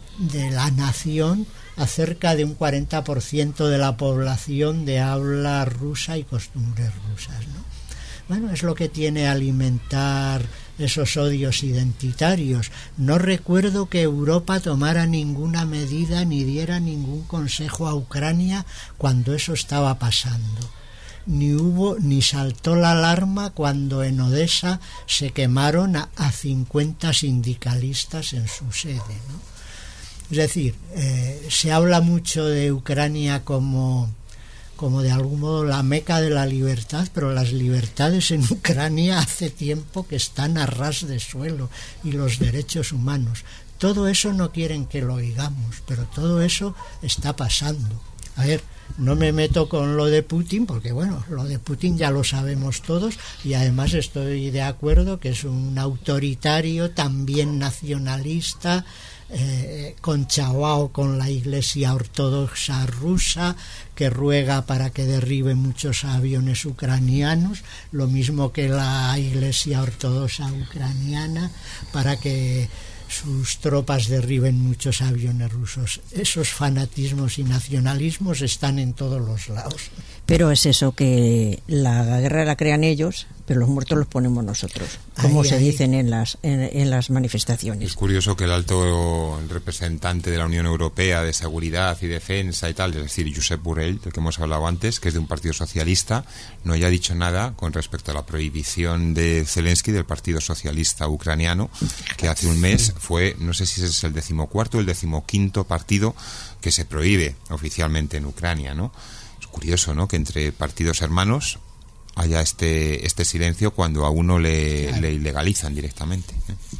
de la nación a cerca de un cuarenta por ciento de la población de habla rusa y costumbres rusas, ¿no? Bueno, es lo que tiene alimentar esos odios identitarios. No recuerdo que Europa tomara ninguna medida ni diera ningún consejo a Ucrania cuando eso estaba pasando. Ni hubo ni saltó la alarma cuando en Odessa se quemaron a, a cincuenta sindicalistas en su sede, ¿no? Es decir, eh, se habla mucho de Ucrania como, como de algún modo la meca de la libertad, pero las libertades en Ucrania hace tiempo que están a ras de suelo, y los derechos humanos. Todo eso no quieren que lo oigamos, pero todo eso está pasando. A ver, no me meto con lo de Putin, porque bueno, lo de Putin ya lo sabemos todos, y además estoy de acuerdo que es un autoritario, también nacionalista, eh, conchaguao con la Iglesia Ortodoxa rusa, que ruega para que derribe muchos aviones ucranianos, lo mismo que la Iglesia Ortodoxa ucraniana, para que sus tropas derriben muchos aviones rusos. Esos fanatismos y nacionalismos están en todos los lados. Pero es eso, que la guerra la crean ellos, pero los muertos los ponemos nosotros, como ahí, se ahí. dicen en las en, en las manifestaciones. Es curioso que el alto representante de la Unión Europea de Seguridad y Defensa y tal, es decir, Josep Borrell, del que hemos hablado antes, que es de un partido socialista, no haya dicho nada con respecto a la prohibición de Zelensky del Partido Socialista Ucraniano, que hace un mes fue, no sé si es el decimocuarto o el decimoquinto partido que se prohíbe oficialmente en Ucrania, ¿no? Es curioso, ¿no?, que entre partidos hermanos haya este este silencio cuando a uno le, claro. le ilegalizan directamente.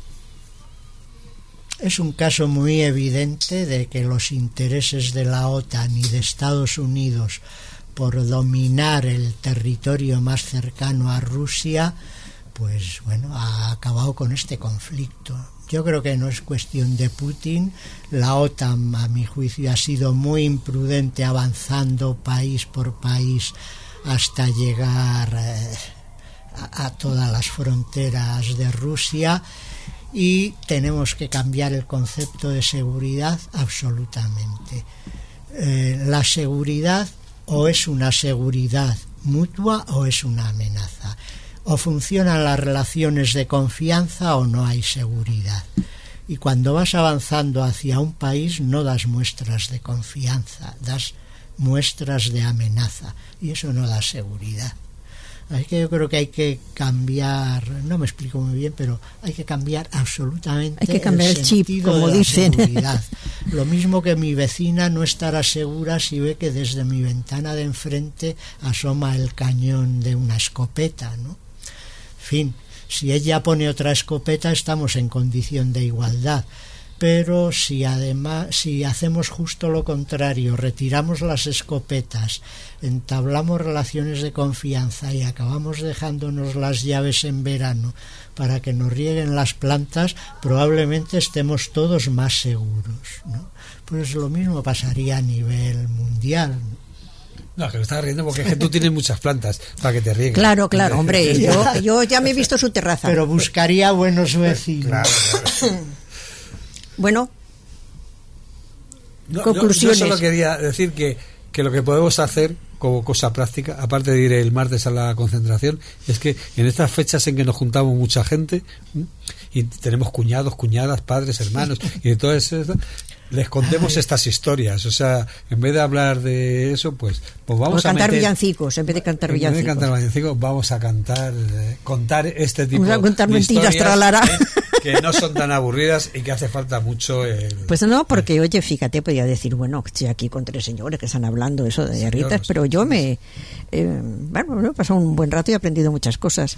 Es un caso muy evidente de que los intereses de la OTAN y de Estados Unidos por dominar el territorio más cercano a Rusia, pues bueno, ha acabado con este conflicto. Yo creo que no es cuestión de Putin. La OTAN, a mi juicio, ha sido muy imprudente avanzando país por país hasta llegar eh, a, a todas las fronteras de Rusia, y tenemos que cambiar el concepto de seguridad absolutamente. Eh, la seguridad o es una seguridad mutua o es una amenaza. O funcionan las relaciones de confianza o no hay seguridad. Y cuando vas avanzando hacia un país no das muestras de confianza, das muestras de amenaza, y eso no da seguridad. Así que yo creo que hay que cambiar, no me explico muy bien, pero hay que cambiar absolutamente hay que cambiar el, el chip, sentido como de la dicen. seguridad. Lo mismo que mi vecina no estará segura si ve que desde mi ventana de enfrente asoma el cañón de una escopeta, ¿no? En fin, si ella pone otra escopeta estamos en condición de igualdad. Pero si además, si hacemos justo lo contrario, retiramos las escopetas, entablamos relaciones de confianza y acabamos dejándonos las llaves en verano para que nos rieguen las plantas, probablemente estemos todos más seguros, ¿no? Pues lo mismo pasaría a nivel mundial, ¿no? No, que me estás riendo porque es que tú tienes muchas plantas para que te rieguen. Claro, claro, hombre, yo, yo ya me he visto su terraza. Pero buscaría buenos vecinos. Claro, claro. Bueno, no, conclusiones. No, yo solo quería decir que, que lo que podemos hacer como cosa práctica, aparte de ir el martes a la concentración, es que en estas fechas en que nos juntamos mucha gente, ¿m? y tenemos cuñados, cuñadas, padres, hermanos, y de todo eso, les contemos estas historias. O sea, en vez de hablar de eso, pues, pues vamos o a cantar meter, villancicos, en vez de cantar en vez de villancicos. cantar villancicos, vamos a cantar, eh, contar este tipo Vamos a contar de mentiras, historias tralara. que, que no son tan aburridas y que hace falta mucho el, Pues no, porque oye, fíjate, podría decir, bueno, estoy aquí con tres señores que están hablando eso de Señoras, guerritas, pero yo me, eh, bueno, me he pasado un buen rato y he aprendido muchas cosas.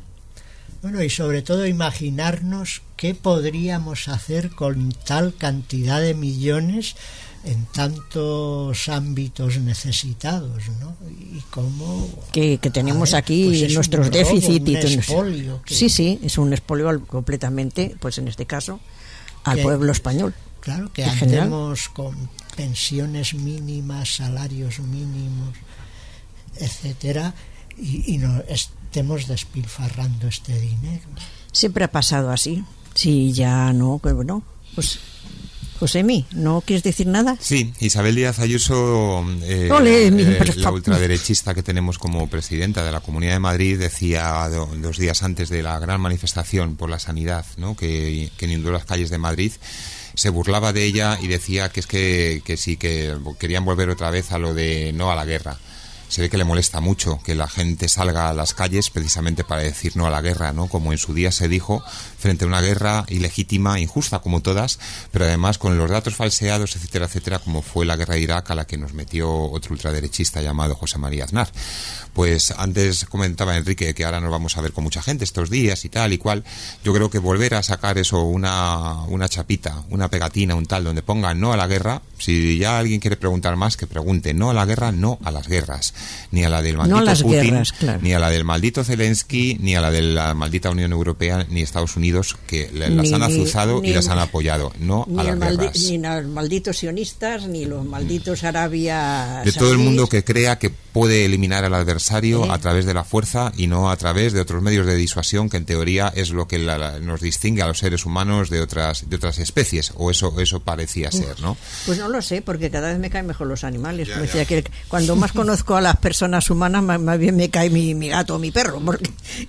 Bueno, y sobre todo imaginarnos qué podríamos hacer con tal cantidad de millones en tantos ámbitos necesitados, ¿no? Y cómo Que, que tenemos ver, aquí pues es nuestros un robo, déficits. un y tenemos- expolio que- Sí, sí, es un expolio al- completamente, pues en este caso, al Que- pueblo español. Claro, que en general. andemos con pensiones mínimas, salarios mínimos, etcétera, y, y no estemos despilfarrando este dinero. Siempre ha pasado así. Sí, ya no, que bueno, pues Josemi, ¿no quieres decir nada? Sí, Isabel Díaz Ayuso, eh, Ole, mi- eh, pero la fa- ultraderechista que tenemos como presidenta de la Comunidad de Madrid, decía do- dos días antes de la gran manifestación por la sanidad, ¿no?, que, que inundó las calles de Madrid, se burlaba de ella y decía que es que, que sí, que querían volver otra vez a lo de no a la guerra. Se ve que le molesta mucho que la gente salga a las calles precisamente para decir no a la guerra, ¿no? Como en su día se dijo, frente a una guerra ilegítima, injusta como todas, pero además con los datos falseados, etcétera, etcétera, como fue la guerra de Irak a la que nos metió otro ultraderechista llamado José María Aznar. Pues antes comentaba Enrique que ahora nos vamos a ver con mucha gente estos días y tal y cual. Yo creo que volver a sacar eso, una, una chapita, una pegatina, un tal, donde ponga no a la guerra, si ya alguien quiere preguntar más, que pregunte no a la guerra, no a las guerras. Ni a la del maldito No a las Putin, guerras, claro. ni a la del maldito Zelensky, ni a la de la maldita Unión Europea, ni Estados Unidos, que le- las Ni- han azuzado ni y las el- han apoyado. No Ni, a las el maldi- guerras. ni los malditos sionistas, ni los malditos Arabia De todo el Saudíes. mundo que crea que puede eliminar al adversario ¿Eh? a través de la fuerza y no a través de otros medios de disuasión, que en teoría es lo que la- la- nos distingue a los seres humanos de otras de otras especies, o eso eso parecía ser, ¿no? Pues no lo sé, porque cada vez me caen mejor los animales. Me decía que cuando más conozco a las personas humanas, más, más bien me cae mi, mi gato o mi perro. Porque...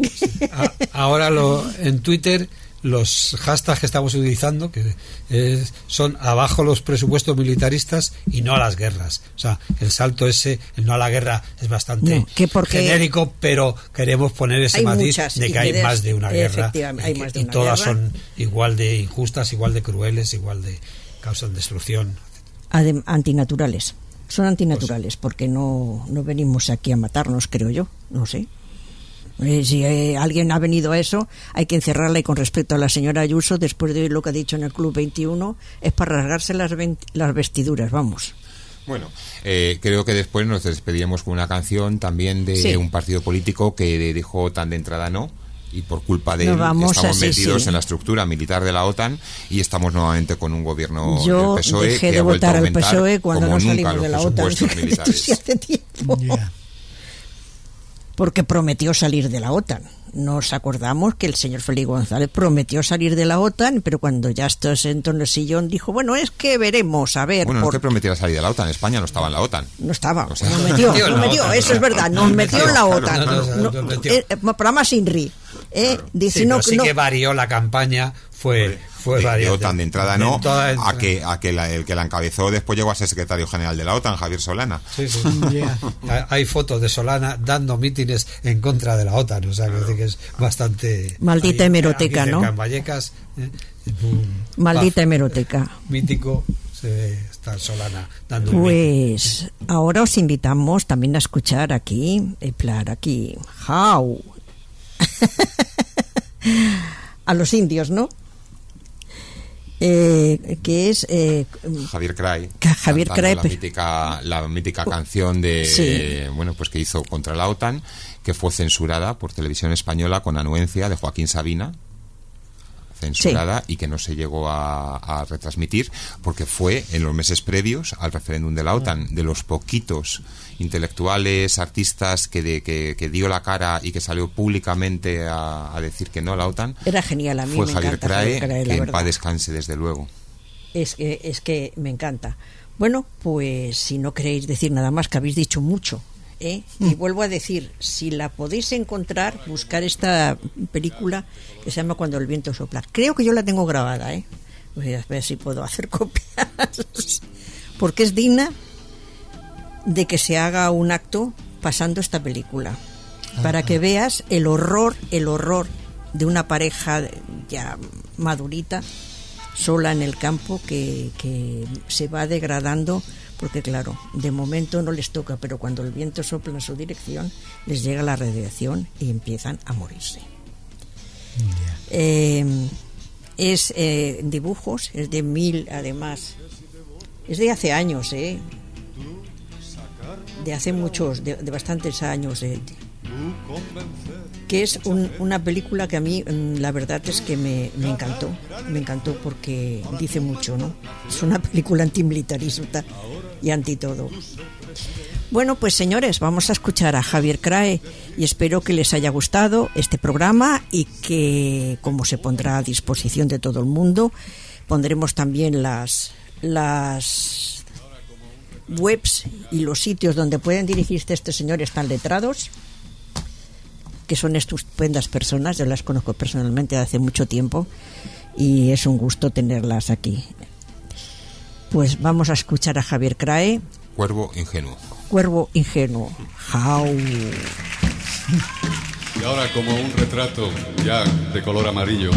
A- ahora lo, en Twitter los hashtags que estamos utilizando que es- son abajo los presupuestos militaristas y no a las guerras. O sea, el salto ese, el no a la guerra es bastante No, que porque genérico, pero queremos poner ese hay matiz muchas de que hay ideas, más de una guerra efectivamente, hay y, que- más de y una todas guerra. son igual de injustas, igual de crueles, igual de causan destrucción. Adem- antinaturales. Son antinaturales, porque no, no venimos aquí a matarnos, creo yo. No sé. Eh, si eh, alguien ha venido a eso, hay que encerrarla. Y con respecto a la señora Ayuso, después de lo que ha dicho en el Club veintiuno, es para rasgarse las, ven- las vestiduras, vamos. Bueno, eh, creo que después nos despedíamos con una canción también de Sí. un partido político que dijo OTAN de entrada no, y por culpa de Nos él vamos estamos así, metidos sí. en la estructura militar de la OTAN y estamos nuevamente con un gobierno Yo del P S O E dejé que de ha vuelto a votar al aumentar P S O E cuando como no nunca salimos los de la OTAN. presupuestos Esto sí militares. hace tiempo. Ya. Porque prometió salir de la OTAN. Nos acordamos que el señor Félix González prometió salir de la OTAN, pero cuando ya esto se sentó en el sillón dijo, bueno, es que veremos, a ver. Bueno, no por... es que prometiera salir de la OTAN, España no estaba en la OTAN. No estaba, O sea, nos metió, metió en nos la metió, OTAN, eso es verdad, nos nos metió en metió, la claro, OTAN. no, no, no, No, nos metió. eh, programa sin ri. Eh, dice, Sí, no, pero sí no- que varió la campaña, fue, fue de, de variante. OTAN de entrada no, De toda a entrada. que, a que la- el que la encabezó después llegó a ser secretario general de la OTAN, Javier Solana. Sí, sí. Ya. Hay fotos de Solana dando mítines en contra de la OTAN, o sea, que, que es bastante... Maldita ahí, hemeroteca, aquí ¿no? cerca en Vallecas, eh, un Maldita pub hemeroteca. mítico, se ve, está Solana dando un mítin. Pues ahora os invitamos también a escuchar aquí, en plan, aquí, how. A los indios, ¿no? Eh, que es eh, Javier Cray, Ca- Javier cantando Cray, la pero- mítica, la mítica canción de Sí. eh, bueno, pues que hizo contra la OTAN, que fue censurada por Televisión Española con anuencia de Joaquín Sabina, censurada y que no se llegó a, a retransmitir porque fue en los meses previos al referéndum de la OTAN, de los poquitos intelectuales, artistas que, de, que, que dio la cara y que salió públicamente a, a decir que no a la OTAN. Era genial, a mí Fue me Javier encanta Crae, Javier Crae, la que en verdad. paz descanse desde luego. Es que, es que me encanta. Bueno, pues si no queréis decir nada más, que habéis dicho mucho. ¿eh? Y vuelvo a decir, si la podéis encontrar, buscar esta película que se llama Cuando el viento sopla. Creo que yo la tengo grabada, ¿eh? Voy a ver si puedo hacer copias, porque es digna de que se haga un acto pasando esta película, para que veas el horror, el horror de una pareja ya madurita, sola en el campo, que, que se va degradando, porque claro, de momento no les toca, pero cuando el viento sopla en su dirección, les llega la radiación y empiezan a morirse. Yeah. Eh, es eh, dibujos, es de mil, además, es de hace años, eh, de hace muchos, de, de bastantes años, eh, que es un, una película que a mí la verdad es que me, me encantó, me encantó porque dice mucho, ¿no? Es una película antimilitarista y anti todo. Bueno, pues señores, vamos a escuchar a Javier Crae y espero que les haya gustado este programa y que, como se pondrá a disposición de todo el mundo, pondremos también las las webs y los sitios donde pueden dirigirse estos señores tan letrados, que son estupendas personas. Yo las conozco personalmente hace mucho tiempo y es un gusto tenerlas aquí. Pues vamos a escuchar a Javier Crae. Cuervo ingenuo. Cuervo ingenuo. How. Y ahora, como un retrato ya de color amarillo,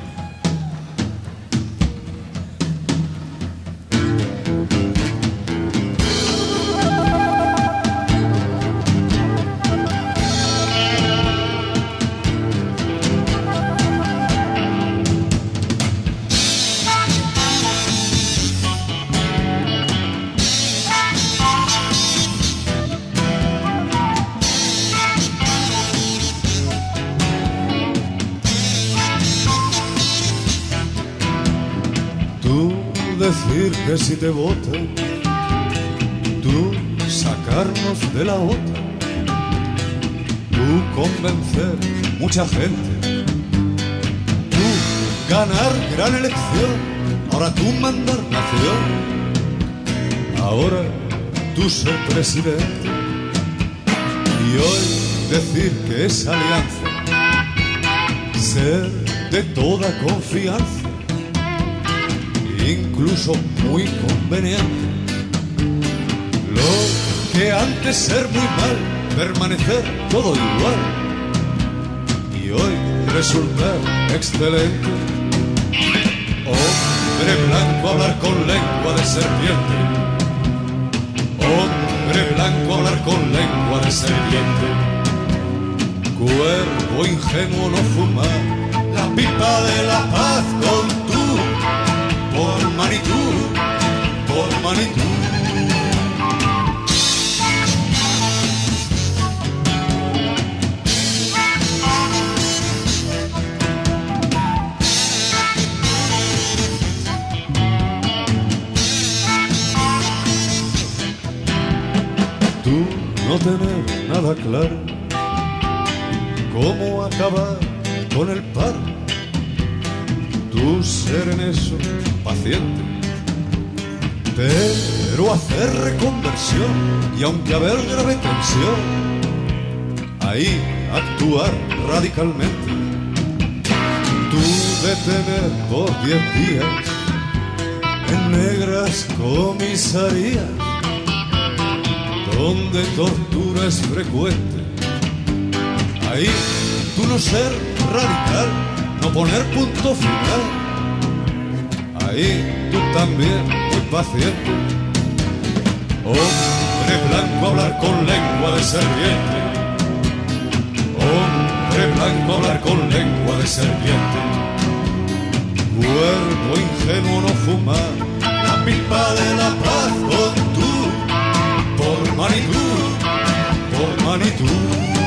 decir que si te votan, tú sacarnos de la OTAN, tú convencer mucha gente, tú ganar gran elección, ahora tú mandar nación, ahora tú ser presidente, y hoy decir que esa alianza, ser de toda confianza, incluso muy conveniente. Lo que antes ser muy mal, permanecer todo igual, y hoy resultar excelente. Hombre blanco hablar con lengua de serpiente, hombre blanco hablar con lengua de serpiente. Cuervo ingenuo no fumar la pipa de la paz con tú. Por Manitou, por Manitou. Tú no tener nada claro cómo acabar con el paro, tú ser en eso paciente, pero hacer reconversión y aunque haber grave tensión, ahí actuar radicalmente. Tú detener por diez días en negras comisarías donde tortura es frecuente, ahí tú no ser radical, no poner punto final, ahí tú también muy paciente. Hombre blanco hablar con lengua de serpiente, hombre blanco hablar con lengua de serpiente. Cuervo ingenuo no fumar la pipa de la paz con tú, por Manitou, por Manitou.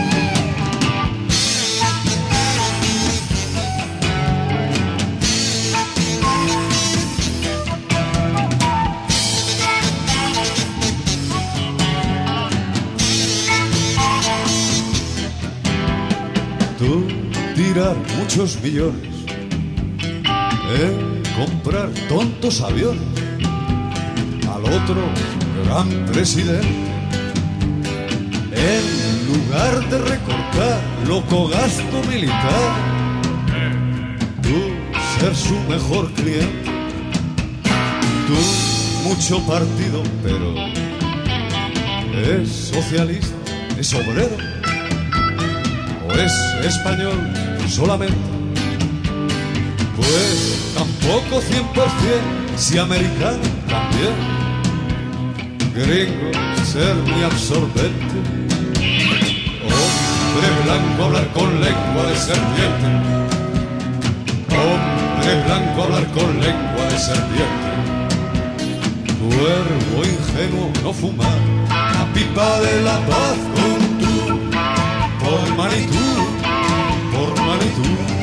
Tú tirar muchos millones en comprar tontos aviones al otro gran presidente, En lugar de recortar loco gasto militar, tú ser su mejor cliente. Tú mucho partido, pero ¿es socialista, es obrero o es español solamente? Pues tampoco cien por ciento, si americano también. Gringo, ser muy absorbente. Hombre blanco, hablar con lengua de serpiente. Hombre blanco, hablar con lengua de serpiente. Cuervo ingenuo, no fumar la pipa de la paz con tú. Por Manitou, por Manitou.